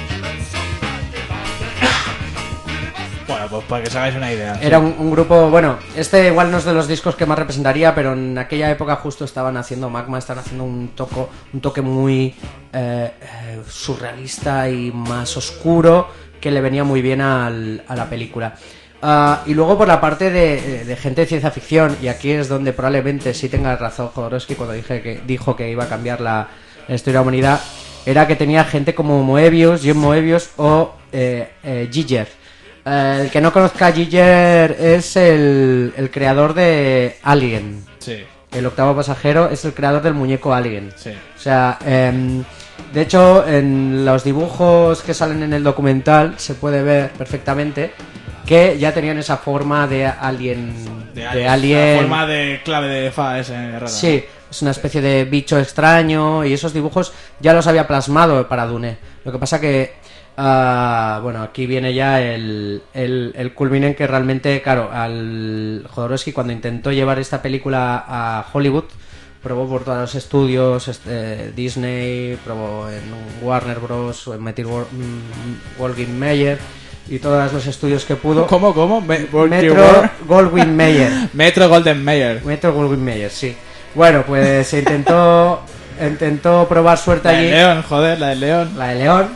B: Bueno, pues para que os hagáis una idea.
C: Era un grupo, bueno, este igual no es de los discos que más representaría, pero en aquella época justo estaban haciendo Magma, estaban haciendo un toque muy surrealista y más oscuro, que le venía muy bien a la película. Y luego por la parte de gente de ciencia ficción, y aquí es donde probablemente sí tenga razón Jodorowsky cuando dijo que iba a cambiar la historia de la humanidad, era que tenía gente como John Moebius o Giger. El que no conozca a Giger es el creador de Alien.
B: Sí.
C: El octavo pasajero es el creador del muñeco Alien.
B: Sí.
C: O sea, de hecho, en los dibujos que salen en el documental se puede ver perfectamente que ya tenían esa forma de alien. De alien.
B: La forma de clave de fa ese rara.
C: Sí, es una especie de bicho extraño y esos dibujos ya los había plasmado para Dune. Lo que pasa que, bueno, aquí viene ya el culmine en que realmente, claro, al Jodorowsky cuando intentó llevar esta película a Hollywood, probó por todos los estudios, Disney, probó en Warner Bros, en Metro Goldwyn Mayer y todos los estudios que pudo.
B: ¿Cómo?
C: Metro Goldwyn Mayer.
B: Metro Golden Mayer.
C: Metro Goldwyn Mayer, sí. Bueno, pues se intentó probar suerte
B: La
C: allí.
B: de León, joder, la de León.
C: La de León.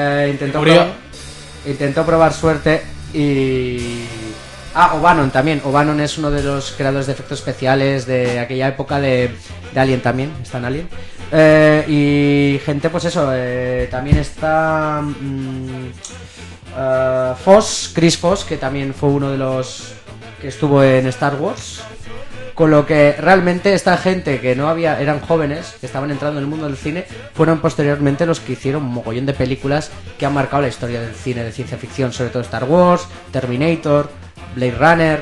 C: Intentó probar suerte y... O'Bannon también. O'Bannon es uno de los creadores de efectos especiales de aquella época de Alien también. Está en Alien. Y gente, pues eso, también está... Chris Foss, que también fue uno de los que estuvo en Star Wars. Con lo que realmente esta gente que no había, eran jóvenes, que estaban entrando en el mundo del cine, fueron posteriormente los que hicieron un mogollón de películas que han marcado la historia del cine de ciencia ficción, sobre todo Star Wars, Terminator, Blade Runner,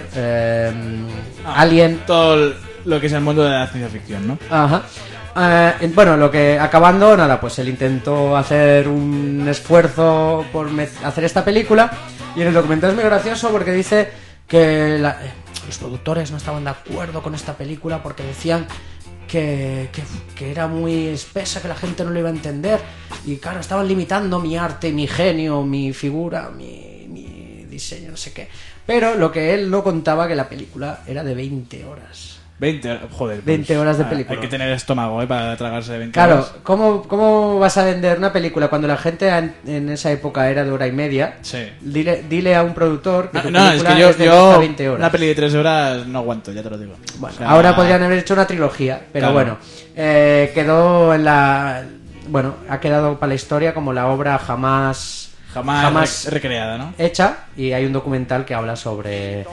C: Alien.
B: Todo lo que es el mundo de la ciencia ficción, ¿no?
C: Ajá. Bueno, lo que acabando, nada, pues él intentó hacer un esfuerzo por hacer esta película, y en el documental es muy gracioso porque dice que los productores no estaban de acuerdo con esta película porque decían que era muy espesa, que la gente no lo iba a entender, y claro, estaban limitando mi arte, mi genio, mi figura, mi diseño, no sé qué. Pero lo que él no contaba, que la película era de 20 horas.
B: 20 horas, joder.
C: 20 horas de película.
B: Hay que tener estómago, para tragarse 20
C: claro,
B: horas.
C: Claro, ¿cómo vas a vender una película cuando la gente en esa época era de hora y media?
B: Sí.
C: Dile a un productor que
B: no, es que yo
C: hasta 20 horas.
B: Una peli de 3 horas no aguanto, ya te lo digo.
C: Bueno,
B: o sea,
C: ahora podrían haber hecho una trilogía, pero
B: claro.
C: Bueno, quedó en la... Bueno, ha quedado para la historia como la obra jamás
B: recreada, ¿no?
C: Hecha, y hay un documental que habla sobre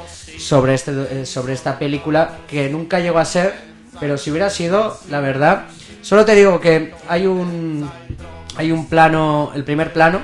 C: esta película, que nunca llegó a ser, pero si hubiera sido, la verdad. Solo te digo que hay un plano, el primer plano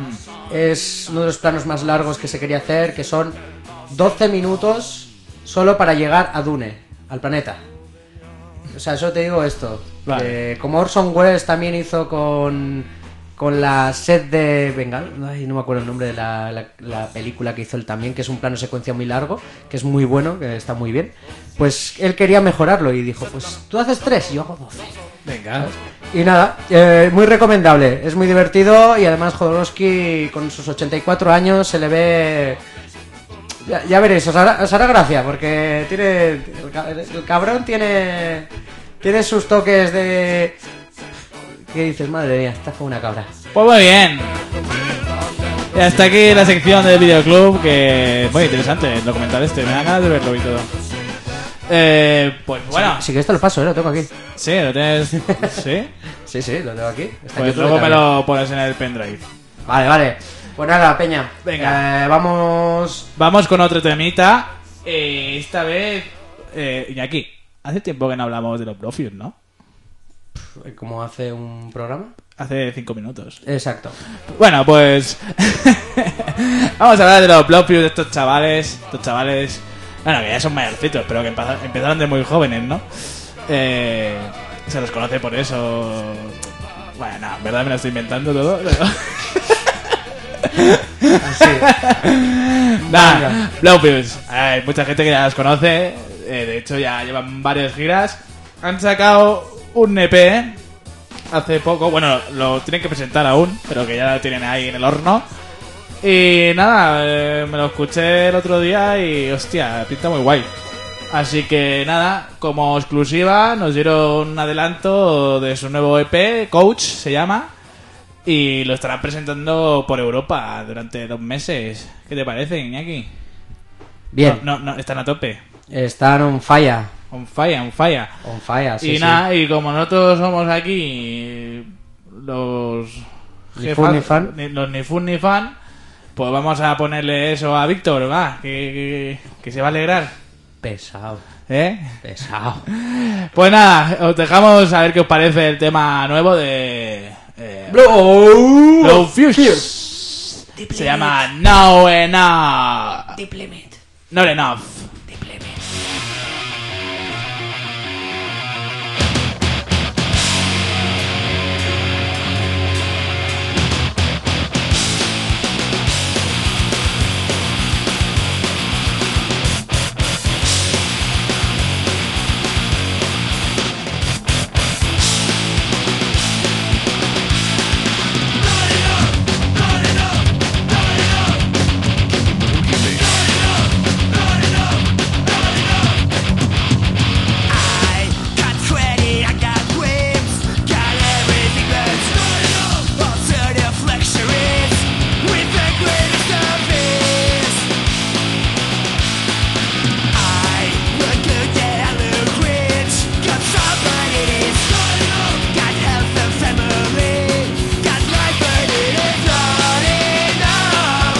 C: es uno de los planos más largos que se quería hacer, que son 12 minutos solo para llegar a Dune, al planeta. O sea, solo te digo esto,
B: vale.
C: Como Orson Welles también hizo con la Sed de Bengal, no me acuerdo el nombre de la película que hizo él también, que es un plano secuencia muy largo, que es muy bueno, que está muy bien. Pues él quería mejorarlo y dijo, pues tú haces 3 y yo hago 12.
B: Venga.
C: ¿Sabes? Y nada, muy recomendable, es muy divertido, y además Jodorowsky con sus 84 años se le ve... Ya veréis, os hará gracia, porque el cabrón tiene sus toques de... ¿Qué dices? Madre mía, esta fue una cabra.
B: Pues muy bien. Y hasta aquí la sección del videoclub, que muy interesante el documental este, me da ganas de verlo y todo. Pues bueno.
C: Sí que esto lo paso, lo tengo aquí.
B: Sí, lo tienes. ¿Sí?
C: Sí, lo tengo aquí. Está
B: pues
C: YouTube
B: luego me
C: también.
B: lo pones en el pendrive.
C: Vale. Pues nada, Peña.
B: Venga.
C: Vamos
B: con otro temita. Esta vez, Iñaki, hace tiempo que no hablamos de los Blowfield, ¿no?
C: ¿Cómo hace un programa?
B: Hace 5 minutos.
C: Exacto.
B: Bueno, pues vamos a hablar de los Blowfield, de estos chavales. Bueno, que ya son mayorcitos, pero que empezaron de muy jóvenes, ¿no? Se los conoce por eso. Bueno, no, en verdad me lo estoy inventando todo, pero... Nah, Blowfield. Hay mucha gente que ya los conoce. De hecho, ya llevan varias giras. Han sacado un EP hace poco. Bueno, lo tienen que presentar aún, pero que ya lo tienen ahí en el horno. Y nada, me lo escuché el otro día y hostia, pinta muy guay. Así que nada, como exclusiva nos dieron un adelanto de su nuevo EP, Coach se llama. Y lo estarán presentando por Europa durante 2 meses. ¿Qué te parece, Iñaki?
C: Bien.
B: No, están a tope.
C: Están on fire.
B: On fire, on fire.
C: On fire, sí,
B: Y
C: sí.
B: nada, y como nosotros somos aquí los
C: Ni fun ni fan.
B: los ni fun ni fan, pues vamos a ponerle eso a Víctor, va, que se va a alegrar.
C: Pesado.
B: ¿Eh?
C: Pesado.
B: Pues nada, os dejamos a ver qué os parece el tema nuevo de
C: Blow
B: Fusion. Se llama No Enough.
A: Deep Limit.
B: Not Enough.
A: Deep Limit. I got credit, I got whips, got everything that's alternative luxuries with the greatest of ease. I look good, yeah, I look rich, got something it is. Got health and family, got life, but it is not enough.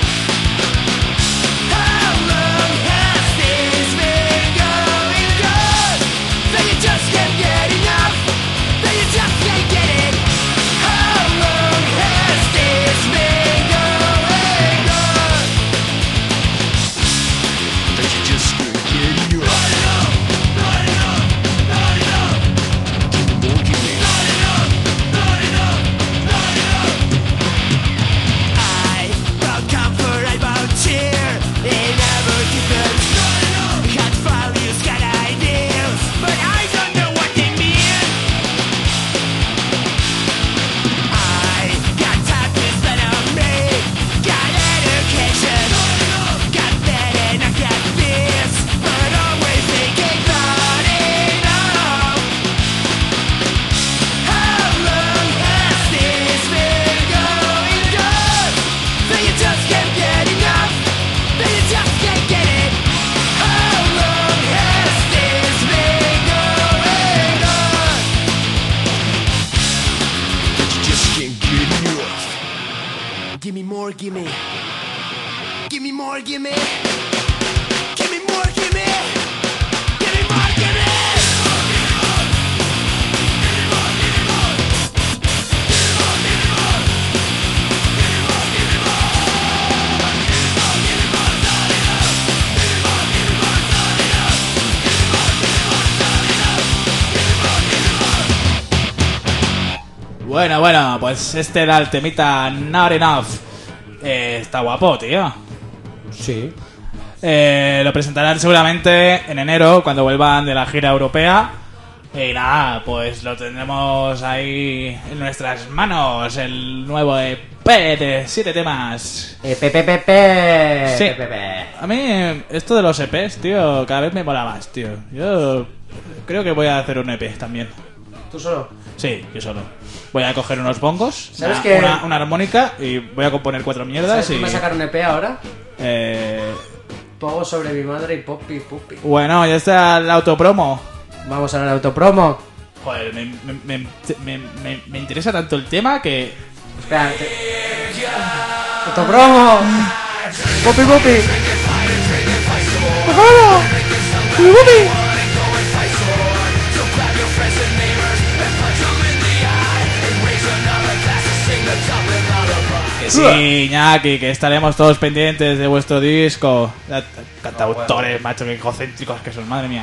A: How long has this been going on? That you just can't get enough. That you just can't get it. How long has this been going on? That you just can't get enough. Not enough. Not enough. Give me more, give me. Not enough. Not enough. Not enough. I brought comfort, I brought cheer. It never different. Got values, got ideals, but I don't know what they mean. I got time to spend on me. Got education, got that and I got this, but always thinking not enough. How long has this been going on? That you just can't get enough. That you just can't get it. How long has this been going on? That you just can't get enough. Give me more, give me. Give me more, give me. Give me more, give me. Give me more, give me.
B: Bueno, pues este era el temita Not Enough. Está guapo, tío.
C: Sí.
B: Lo presentarán seguramente en enero, cuando vuelvan de la gira europea. Y nada, pues lo tendremos ahí en nuestras manos. El nuevo EP de 7 temas.
C: Pepe.
B: Sí. A mí esto de los EPs, tío, cada vez me mola más, tío. Yo creo que voy a hacer un EP también.
C: ¿Tú solo?
B: Sí, yo solo. Voy a coger unos bongos,
C: ¿Sabes
B: una,
C: que-
B: una armónica y voy a componer 4 mierdas
C: ¿Sabes
B: y...
C: quién va a sacar un EP ahora?
B: eh,
C: Todo sobre mi madre y Poppy Puppy.
B: Bueno, ya está el autopromo.
C: Vamos a la autopromo.
B: Joder, me interesa tanto el tema que...
C: Espera. Autopromo. Poppy Puppy. ¡Autopromo! ¡Poppy Puppy!
B: Que sí, Iñaki, que estaremos todos pendientes de vuestro disco. Cantautores, macho, que egocéntricos que son, madre mía.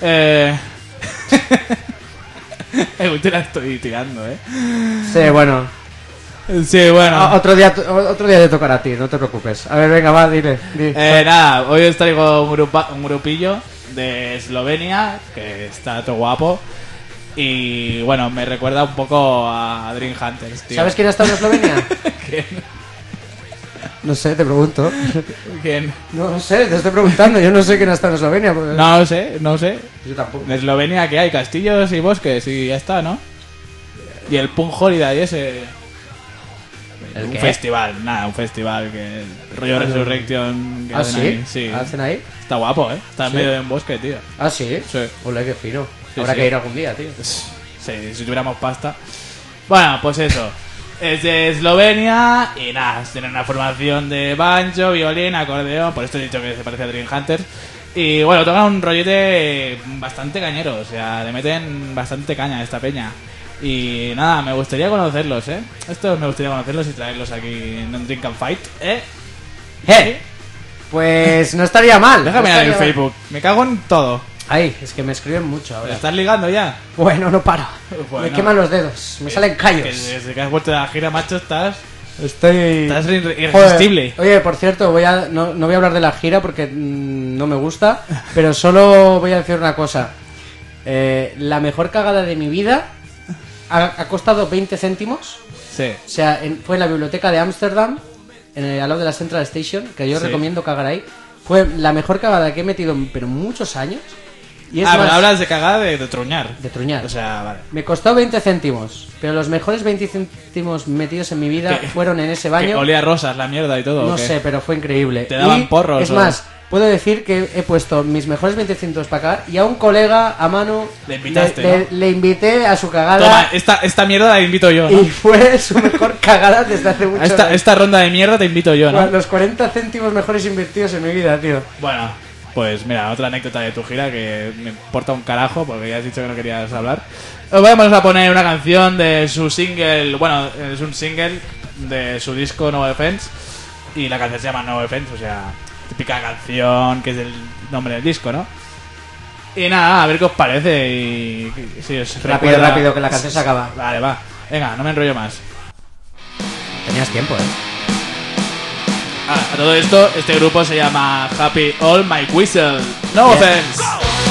B: Te la estoy tirando,
C: Sí, bueno.
B: Sí, bueno.
C: Otro día te tocará a ti, no te preocupes. A ver, venga, va, dile. Di.
B: Nada, hoy os traigo un grupillo de Eslovenia, que está todo guapo. Y bueno, me recuerda un poco a Dream Hunters, tío.
C: ¿Sabes quién ha estado en Eslovenia?
B: ¿Quién?
C: No sé, te pregunto.
B: ¿Quién?
C: No sé, te estoy preguntando. Yo no sé quién ha estado en Eslovenia. Porque...
B: No sé.
C: Yo tampoco.
B: En Eslovenia que hay castillos y bosques y ya está, ¿no? Y el Punk Holiday ese.
C: ¿El
B: un
C: qué?
B: festival, un festival que rollo Resurrection que
C: ¿Ah,
B: hacen
C: sí?
B: ahí. Sí.
C: ¿Hacen ahí?
B: Está guapo, Está en
C: ¿Sí?
B: medio de un bosque, tío.
C: ¿Ah, sí?
B: Sí.
C: Hola, qué fino.
B: Sí,
C: Habrá
B: sí.
C: que ir algún día, tío.
B: Sí, si tuviéramos pasta. Bueno, pues eso. Es de Eslovenia y nada, tienen una formación de banjo, violín, acordeón. Por esto he dicho que se parece a Dream Hunter. Y bueno, tocan un rollete bastante cañero, o sea, le meten bastante caña a esta peña. Y nada, me gustaría conocerlos, Estos me gustaría conocerlos y traerlos aquí en Drink and Fight,
C: Pues no estaría mal.
B: Déjame
C: no
B: mirar el
C: estaría mal.
B: Facebook, me cago en todo.
C: Ay, es que me escriben mucho
B: ¿Me
C: ahora.
B: estás ligando ya?
C: Bueno, no paro.
B: Bueno.
C: Me queman los dedos, me salen callos.
B: Que desde que has vuelto de la gira, macho, estás
C: Estoy...
B: irresistible.
C: Joder. Oye, por cierto, no voy a hablar de la gira porque no me gusta, pero solo voy a decir una cosa. La mejor cagada de mi vida ha costado 20 céntimos.
B: Sí.
C: O sea, fue en la biblioteca de Ámsterdam, al lado de la Central Station, que yo
B: Sí.
C: recomiendo cagar ahí. Fue la mejor cagada que he metido pero muchos años. Y es
B: Pero
C: más,
B: hablas de cagada de truñar.
C: de truñar.
B: O sea, vale.
C: Me costó 20 céntimos, pero los mejores 20 céntimos metidos en mi vida
B: ¿Qué?
C: fueron en ese
B: Que
C: baño.
B: olía a rosas la mierda y todo. ¿o
C: No
B: qué?
C: sé, pero fue increíble.
B: ¿Te daban
C: Y,
B: porros
C: Es
B: o-
C: más, puedo decir que he puesto mis mejores 20 céntimos para cagar y a un colega, a Manu,
B: Le invitaste, ¿no?
C: le invité a su cagada.
B: Toma, esta mierda la invito yo, ¿no?
C: Y fue su mejor cagada desde hace mucho
B: A esta ronda de mierda te invito yo, ¿no?
C: Los 40 céntimos mejores invertidos en mi vida, tío.
B: Bueno, pues mira, otra anécdota de tu gira que me importa un carajo porque ya has dicho que no querías hablar. Os vamos a poner una canción de su single, bueno, es un single de su disco No Offense y la canción se llama No Offense, o sea, típica canción que es el nombre del disco, ¿no? Y nada, a ver qué os parece y si os
C: Rápido,
B: recuerda-
C: rápido, que la canción se acaba.
B: Vale, va. Venga, no me enrollo más.
C: Tenías tiempo,
B: A todo esto, este grupo se llama Happy All My Whistle. No offense.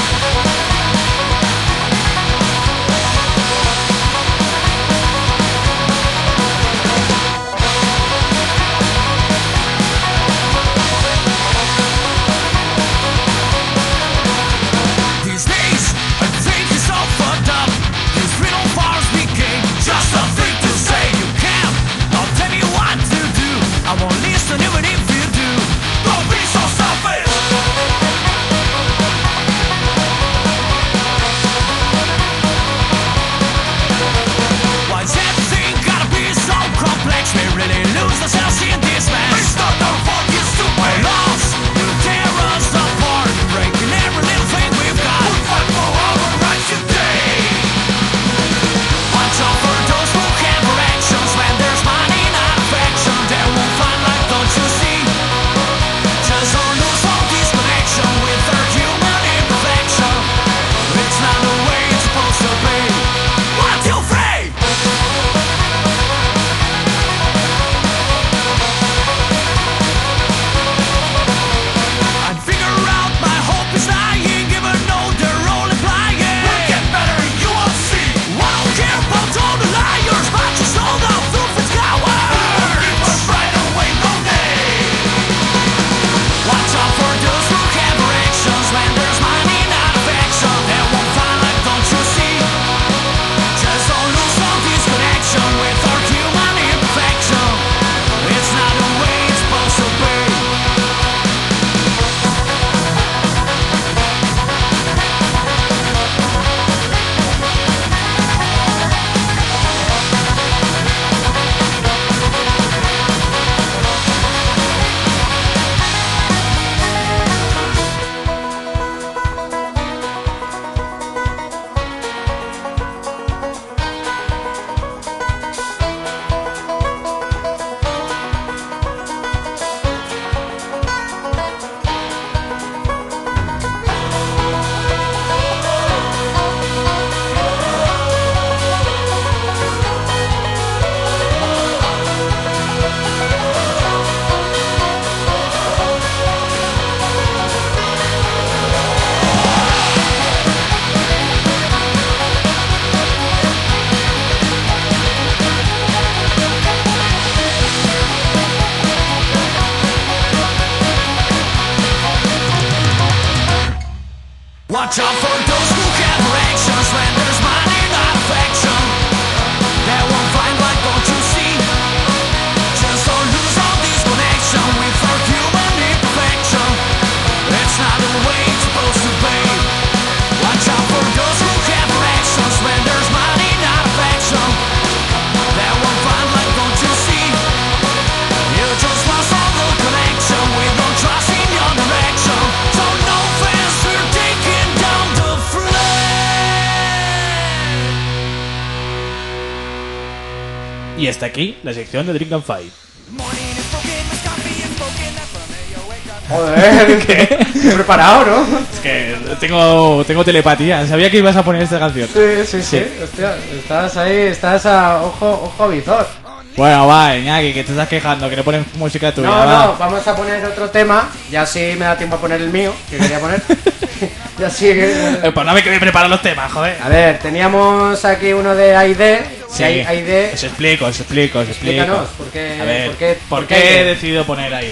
A: These days, I think it's all fucked up. These riddle bars became just a thing to say. You can't, I'll tell you what to do. I won't listen even if you do. Don't be so selfish. Why's everything gotta be so complex? We really lose ourselves in this mess. It's not our fault, you stupid. Lost, you tear us apart, breaking every little thing we've got. We'll fight for our rights today. Watch out for those who have erections when there's money, not affection. They won't find life, don't you see? Just don't lose all this connection with our human imperfection. It's not the way it's supposed to be. 1, 2, 3. I'd figure out my hope is lying, even though they're only flying. We'll get better, you won't see. I don't care about all the liars, but just all the stupid cowards. Keep us right away from day. Watch out for those who have erections when there's money, not affection. They won't find life, don't you see? Just don't lose all this connection with our human imperfection. It's not the way it's supposed to be. Watch out for those who have erections when there's money, not affection. They won't find life, don't you see?
B: Y hasta aquí la sección de Drink and Fight.
C: Joder, ¿qué? Preparado, ¿no?
B: Es que tengo telepatía. Sabía que ibas a poner esta canción.
C: Sí. Hostia, estás ahí, estás a ojo visor.
B: Bueno, va, Iñaki, que te estás quejando, que no pones música tuya.
C: No, vamos a poner otro tema. Ya sí me da tiempo a poner el mío, que quería poner. Ya sí.
B: Pues no me quedé preparar los temas, joder.
C: A ver, teníamos aquí uno de AID.
B: Sí,
C: AID.
B: os explico.
C: Explícanos, ¿por qué?
B: A ver,
C: ¿por
B: qué
C: qué
B: he decidido poner AID?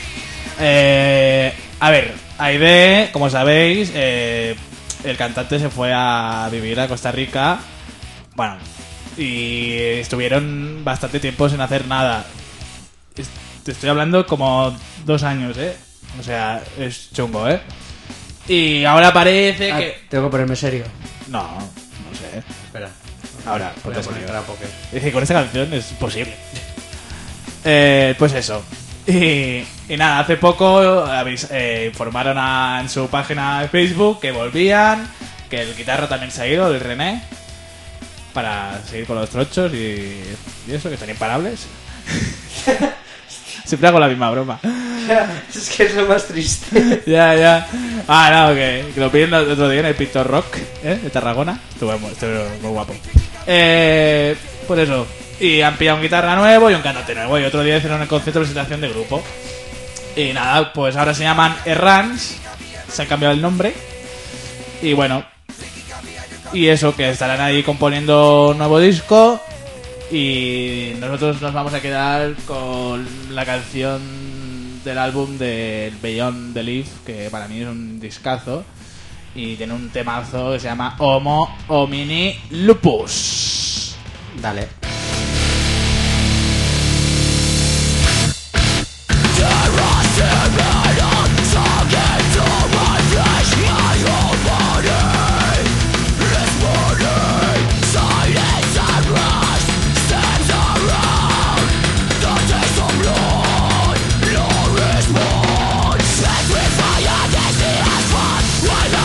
B: A ver, AID, como sabéis, el cantante se fue a vivir a Costa Rica. Bueno, y estuvieron bastante tiempo sin hacer nada. Te estoy hablando como 2 años, O sea, es chungo, Y ahora parece que...
C: Tengo que ponerme serio.
B: No sé.
C: Espera.
B: Ahora,
C: Voy a poner karaoke.
B: es que con esta canción es posible. Pues eso. Y nada, hace poco informaron en su página de Facebook que volvían, que el guitarra también se ha ido, el René, para seguir con los trochos y eso, que están imparables. Siempre hago la misma broma.
C: Es que es lo más triste.
B: Ya. Ah, no, que lo piden el otro día en el Pintor Rock, de Tarragona. Estuvo muy guapo. Pues eso. Y han pillado un guitarra nuevo y un cantante nuevo. Y otro día hicieron el concierto de presentación de grupo. Y nada, pues ahora se llaman Errans. Se han cambiado el nombre. Y bueno. Y eso, que estarán ahí componiendo un nuevo disco. Y nosotros nos vamos a quedar con la canción del álbum del Beyond the Leaf, que para mí es un discazo. Y tiene un temazo que se llama Homo Homini Lupus.
C: Dale.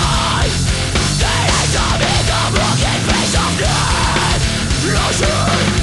A: Lotion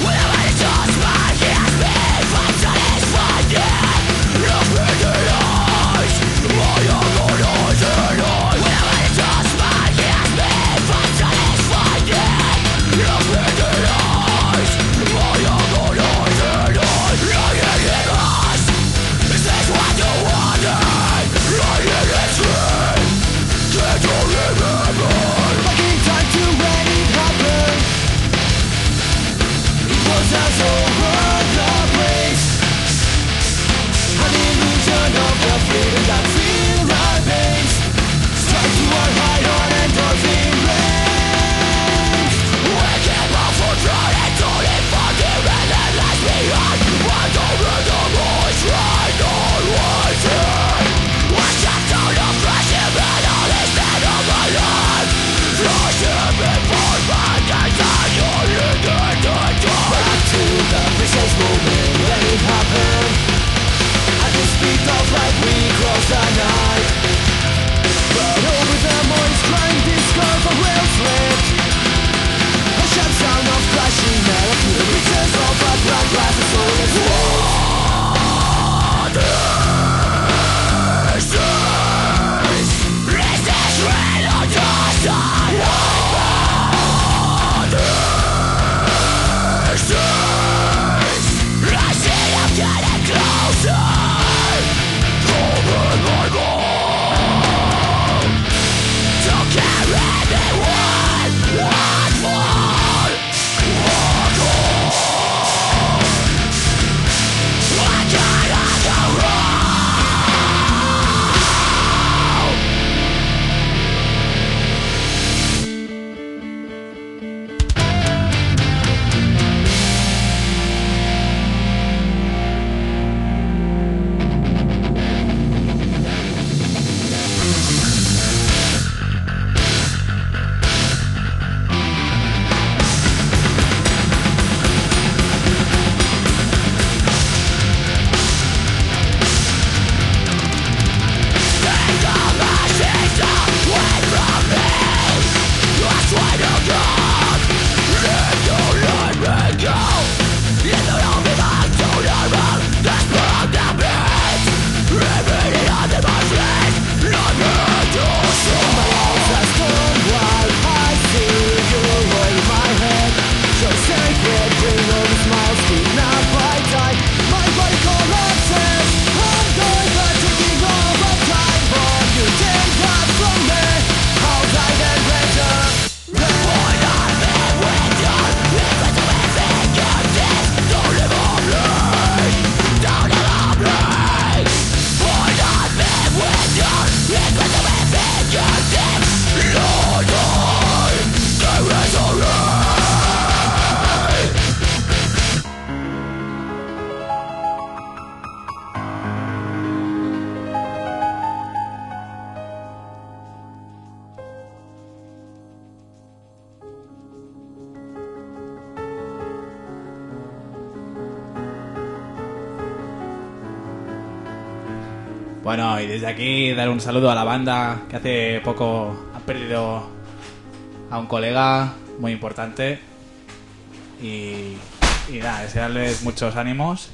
B: Bueno, y desde aquí dar un saludo a la banda que hace poco han perdido a un colega muy importante. Y nada, desearles muchos ánimos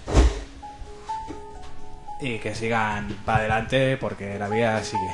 B: y que sigan para adelante porque la vida sigue.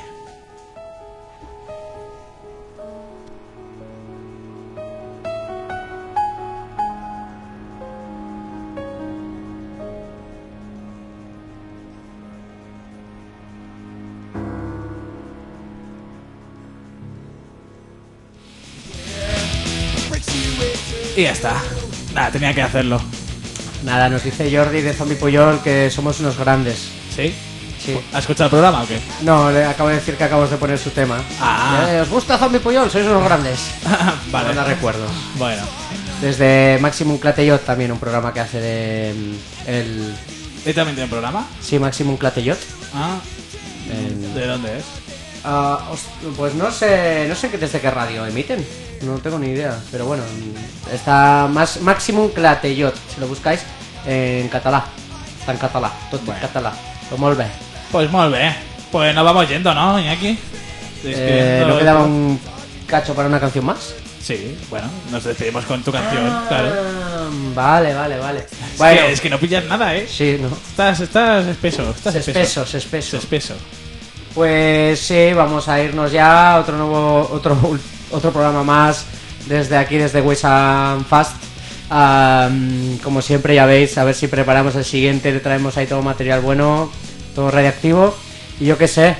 B: Y ya está. Nada, tenía que hacerlo.
C: Nada, nos dice Jordi de Zombie Puyol que somos unos grandes.
B: ¿Sí?
C: Sí.
B: ¿Has escuchado el programa o qué?
C: No, le acabo de decir que acabamos de poner su tema.
B: Ah.
C: ¿Os gusta Zombie Puyol? Sois unos grandes.
B: Vale.
C: No recuerdo.
B: Bueno.
C: Desde Maximum Clatellot también, un programa que hace de...
B: ¿Y también tiene programa?
C: Sí, Maximum Clatellot.
B: Ah. ¿De dónde es?
C: Pues no sé desde qué radio emiten. No tengo ni idea. Pero bueno, está Maximum Clatellot. Si lo buscáis en català. Está en català. Tot en català. Pues molt bé.
B: Pues molt bé. Pues nos vamos yendo, ¿no, Iñaki?
C: ¿No quedaba un cacho para una canción más?
B: Sí, bueno, nos despedimos con tu canción, claro.
C: Vale. Bueno,
B: Es que no pillas nada, ¿eh?
C: sí, ¿no?
B: Estás espeso. Espeso.
C: Pues sí, vamos a irnos ya a otro programa más desde aquí, desde Ways and Fast. Como siempre, ya veis, a ver si preparamos el siguiente, le traemos ahí todo material bueno, todo radiactivo. Y yo qué sé,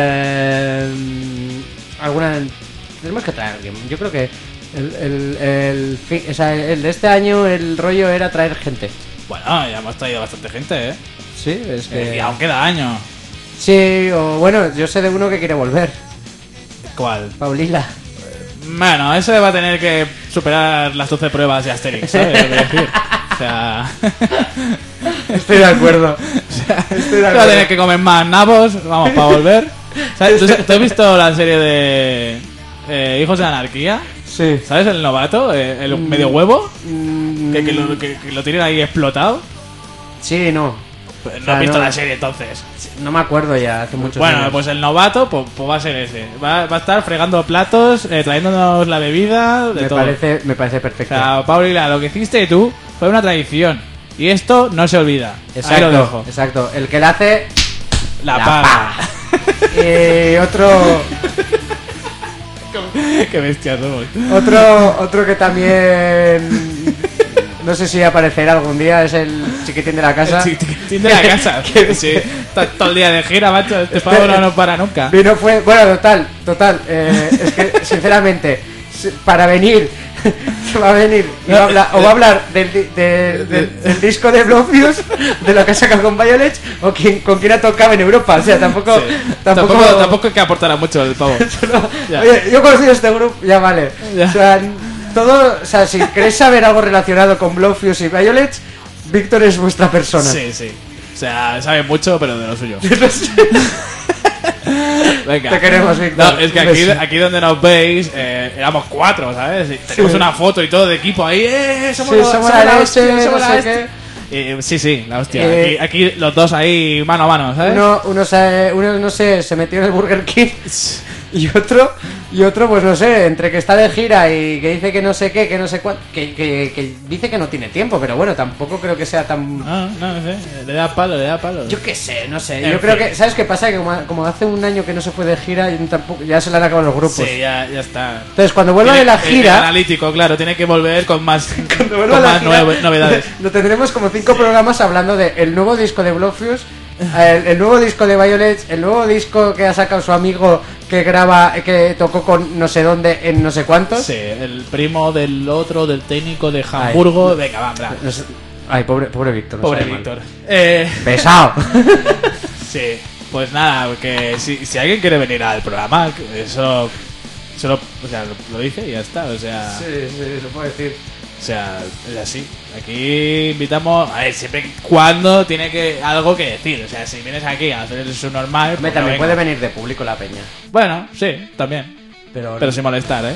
C: tenemos que traer alguien. Yo creo que el de este año el rollo era traer gente.
B: Bueno, ya hemos traído bastante gente, ¿eh?
C: Sí, es que...
B: Y aún queda año.
C: Sí, o bueno, yo sé de uno que quiere volver.
B: ¿Cuál?
C: Paulila.
B: Bueno, ese va a tener que superar las 12 pruebas de Asterix, ¿sabes? Lo que decir. O sea...
C: Estoy de acuerdo.
B: Va a tener que comer más nabos, vamos, para volver. ¿Sabes? ¿Tú has visto la serie de Hijos de la Anarquía?
C: Sí.
B: ¿Sabes? El novato, el medio huevo, que lo tienen ahí explotado.
C: Sí, no.
B: Pues
C: O
B: no
C: sea,
B: has visto
C: no.
B: la serie entonces.
C: No me acuerdo ya, hace muchos
B: Bueno,
C: años.
B: pues el novato pues va a ser ese. Va a estar fregando platos, trayéndonos la bebida, de todo.
C: Me parece
B: O
C: perfecto.
B: sea, Paulina, lo que hiciste tú fue una tradición. Y esto no se olvida. Ahí lo dejo.
C: Exacto. El que la hace...
B: La
C: La
B: paga.
C: Otro
B: Qué bestia somos.
C: otro que también... No sé si aparecerá algún día, es el chiquitín de la casa.
B: El chiquitín de la casa. Sí, está todo el día de gira, macho. Este pavo no para nunca.
C: Bueno, total. Es que, sinceramente, para venir, se va a venir y va a hablar del disco de Blowfuse, de lo que ha sacado con Violet, o con quién ha tocado en Europa. O sea, tampoco
B: Tampoco es que aportara mucho el pavo. Ya.
C: Oye, yo he conocido este grupo, ya vale.
B: Ya.
C: O sea, si queréis saber algo relacionado con Blowfuse y Violet, Víctor es vuestra persona.
B: Sí. O sea, sabe mucho, pero de lo suyo. Venga.
C: Te queremos, Víctor.
B: No, es que
C: Un beso.
B: aquí donde nos veis, éramos 4, ¿sabes? Y tenemos una foto y todo de equipo ahí. Somos la hostia, somos la hostia. Sí, la hostia. Aquí los dos ahí mano a mano, ¿sabes?
C: Uno no sé, se metió en el Burger King y otro pues no sé, entre que está de gira y que dice que no sé qué, que no sé cuánto, que dice que no tiene tiempo, pero bueno, tampoco creo que sea tan...
B: No sé, le da palo.
C: Yo qué sé, no sé,
B: En
C: yo creo
B: fin.
C: que... ¿Sabes qué pasa? Que como hace un año que no se fue de gira, ya se le han acabado los grupos.
B: Sí, ya está.
C: Entonces cuando vuelva de la
B: El
C: gira...
B: analítico, claro, tiene que volver con más,
C: Cuando
B: con
C: vuelva a la
B: más
C: gira,
B: novedades.
C: lo tendremos como 5 programas hablando de el nuevo disco de Blowfuse, el nuevo disco de Violet, el nuevo disco que ha sacado su amigo que tocó con no sé dónde en no sé cuántos.
B: Sí, el primo del otro, del técnico de Hamburgo. Venga, va, bla.
C: No sé- Ay, pobre Víctor.
B: Pobre
C: sabe mal.
B: Víctor.
C: Pesado.
B: Sí, pues nada, que si alguien quiere venir al programa, eso o sea, lo dice y ya está, o sea,
C: Sí, lo puedo decir.
B: o sea, es así. Aquí invitamos, a ver, siempre y cuando tiene algo que decir, o sea, si vienes aquí a hacer eso normal,
C: Hombre,
B: pues
C: también
B: no
C: puede
B: vengas.
C: venir de público la peña.
B: Bueno, sí, también,
C: Pero
B: sin molestar, ¿eh?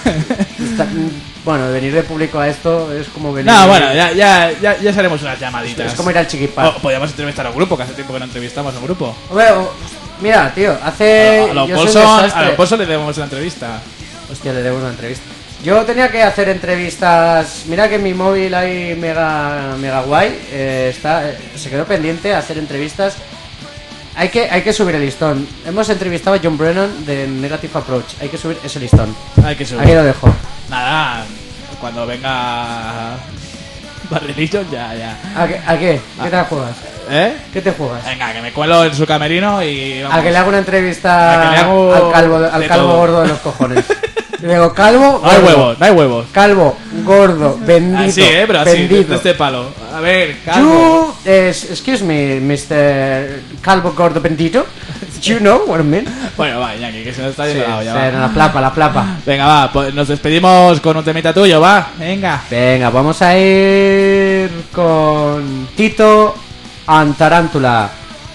C: Bueno, venir de público a esto es como venir...
B: No, bueno, ya haremos unas llamaditas.
C: Es como ir al Chiquipar.
B: O podríamos entrevistar a un grupo, que hace tiempo que no entrevistamos a un grupo.
C: Mira, tío, hace...
B: A los
C: yo soy un desastre.
B: Polson le debemos una entrevista.
C: Hostia, le debo una entrevista. Yo tenía que hacer entrevistas. Mira que mi móvil ahí mega guay. Se quedó pendiente a hacer entrevistas. Hay que subir el listón. Hemos entrevistado a John Brennan de Negative Approach. Hay que subir ese listón.
B: Hay que subir.
C: Ahí lo dejo.
B: Nada, cuando venga Barrilillo ya.
C: ¿A qué? ¿Qué te juegas?
B: ¿Eh?
C: ¿Qué te juegas?
B: Venga, que me cuelo en su camerino y vamos.
C: A que le hago una entrevista
B: A que le hago
C: al
B: de
C: calvo
B: todo.
C: gordo de los cojones. Y le digo, calvo,
B: No hay
C: gordo.
B: huevos, no hay huevos.
C: Calvo, gordo, bendito.
B: Así, pero así,
C: bendito.
B: de este palo. A ver, calvo.
C: You, excuse me, Mr. Calvo Gordo Bendito. Do you know what I mean?
B: Bueno, va, Iñaki, que se nos está yendo
C: Sí,
B: la olla, va.
C: la plapa.
B: Venga, va, pues nos despedimos con un temita tuyo, va. Venga.
C: Venga, vamos a ir con Tito Antarántula.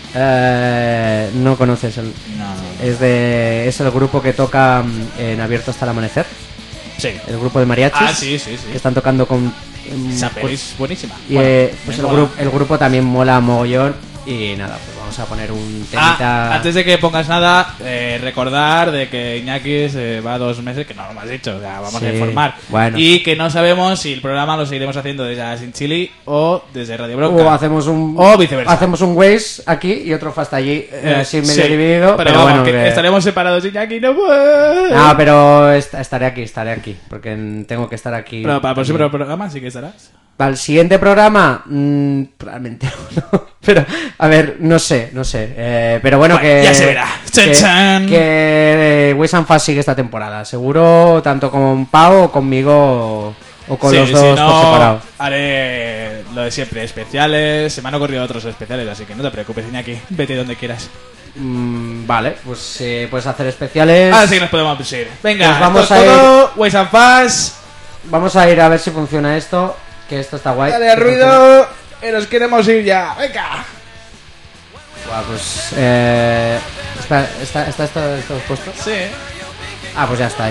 C: No conoces el...
B: No.
C: Es el grupo que toca en Abierto hasta el Amanecer.
B: Sí.
C: El grupo de mariachis.
B: Ah, sí.
C: Que están tocando con...
B: Esa peli es buenísima.
C: Y
B: Bueno,
C: pues
B: me mola.
C: el grupo también mola mogollón. Y nada, pues vamos a poner un temita.
B: Antes de que pongas nada, recordar de que Iñaki se va 2 meses, que no lo hemos dicho, o sea, vamos
C: Sí,
B: a informar.
C: bueno.
B: Y que no sabemos si el programa lo seguiremos haciendo desde Sin Chili o desde Radio Bronca.
C: O hacemos un...
B: O viceversa.
C: Hacemos un Waze aquí y otro Fast allí, así medio
B: sí,
C: dividido.
B: Pero,
C: Pero
B: vamos,
C: bueno,
B: que estaremos separados, Iñaki, no
C: No, pero estaré aquí, porque tengo que estar aquí.
B: Pero para el próximo programa sí que estarás.
C: Para el siguiente programa, probablemente no. Pero, a ver, no sé. Pero bueno, que...
B: ya se verá. Chan, chan.
C: Que Waze and Fast sigue esta temporada. Seguro, tanto con Pau o conmigo o con
B: Sí,
C: los dos
B: si
C: por
B: no,
C: separado.
B: haré lo de siempre, especiales. Se me han ocurrido otros especiales, así que no te preocupes, Iñaki. Vete donde quieras.
C: Vale, pues puedes hacer especiales.
B: Ahora sí que nos podemos ir. Venga,
C: Pues vamos
B: esto
C: a
B: es
C: ir-
B: todo. Waze and Fast.
C: Vamos a ir a ver si funciona esto. Que esto está guay.
B: Dale al
C: Que funciona.
B: ruido. Y nos queremos ir ya. Venga.
C: Buah, pues... ¿Está esto puesto?
B: Sí.
C: Ah, pues ya está.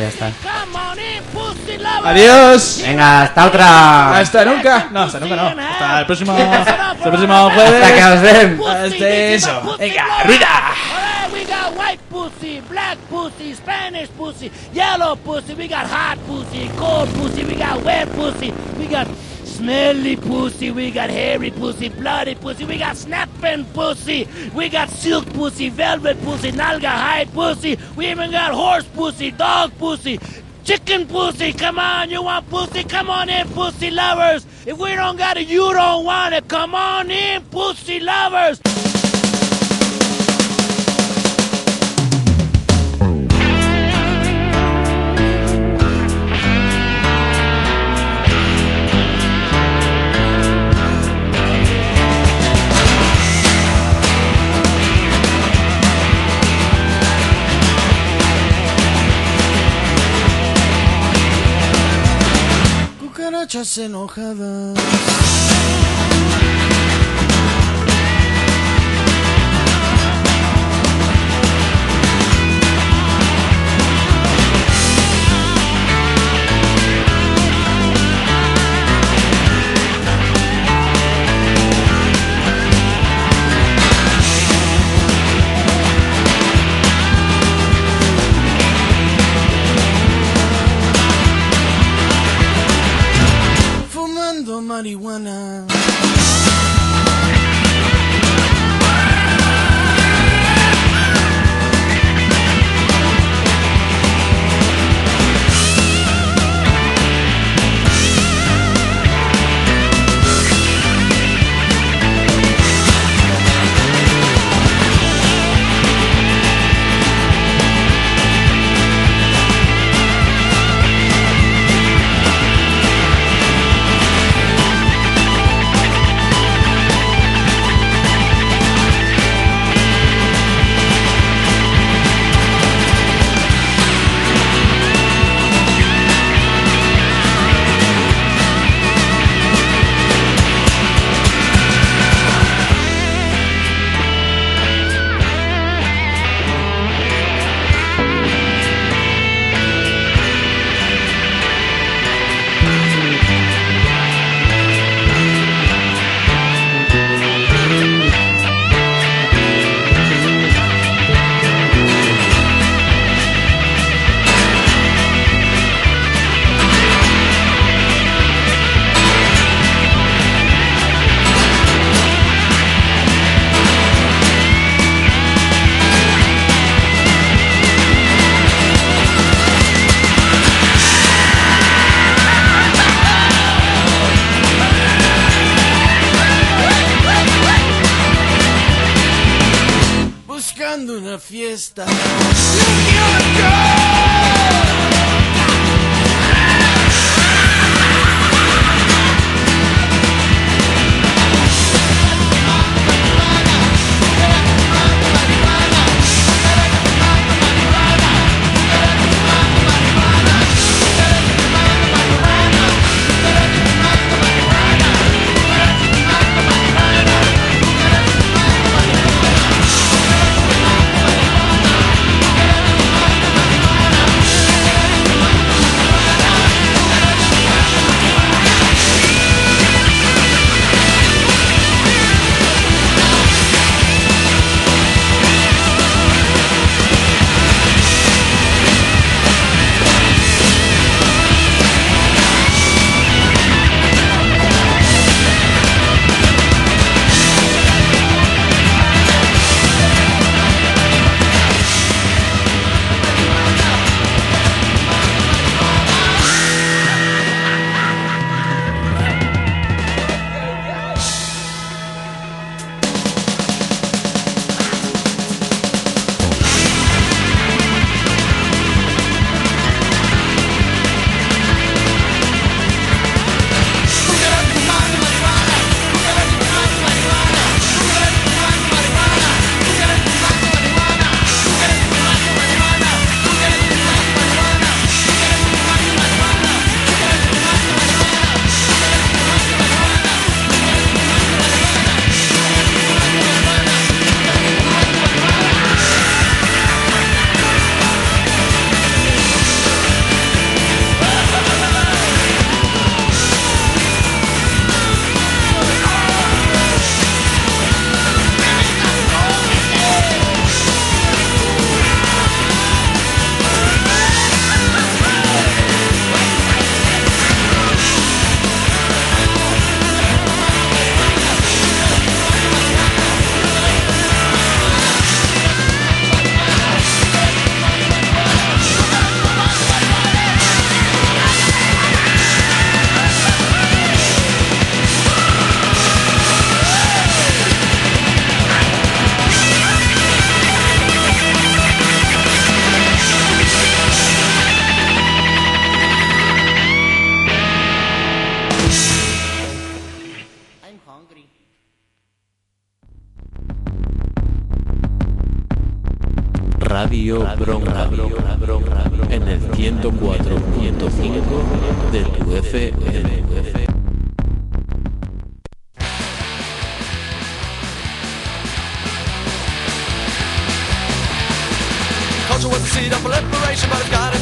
B: Adiós.
C: Venga, hasta otra.
B: Hasta nunca. No, hasta nunca no. Hasta el próximo jueves.
C: Hasta que os den.
B: Hasta eso. Venga, ruida.
E: Alright, we got white pussy, black pussy, Spanish pussy, yellow pussy, we got hot pussy, cold pussy, we got wet pussy, we got smelly pussy, we got hairy pussy, bloody pussy, we got snapping pussy, we got silk pussy, velvet pussy, nalga hide pussy, we even got horse pussy, dog pussy, chicken pussy. Come on, you want pussy? Come on in, pussy lovers. If we don't got it, you don't want it. Come on in, pussy lovers.
A: Cucarachas enojadas. Fumando marihuana. fiesta.
F: Radio Bronca en el 104.5 de tu FM.
A: Culture was the seed of liberation, but it's got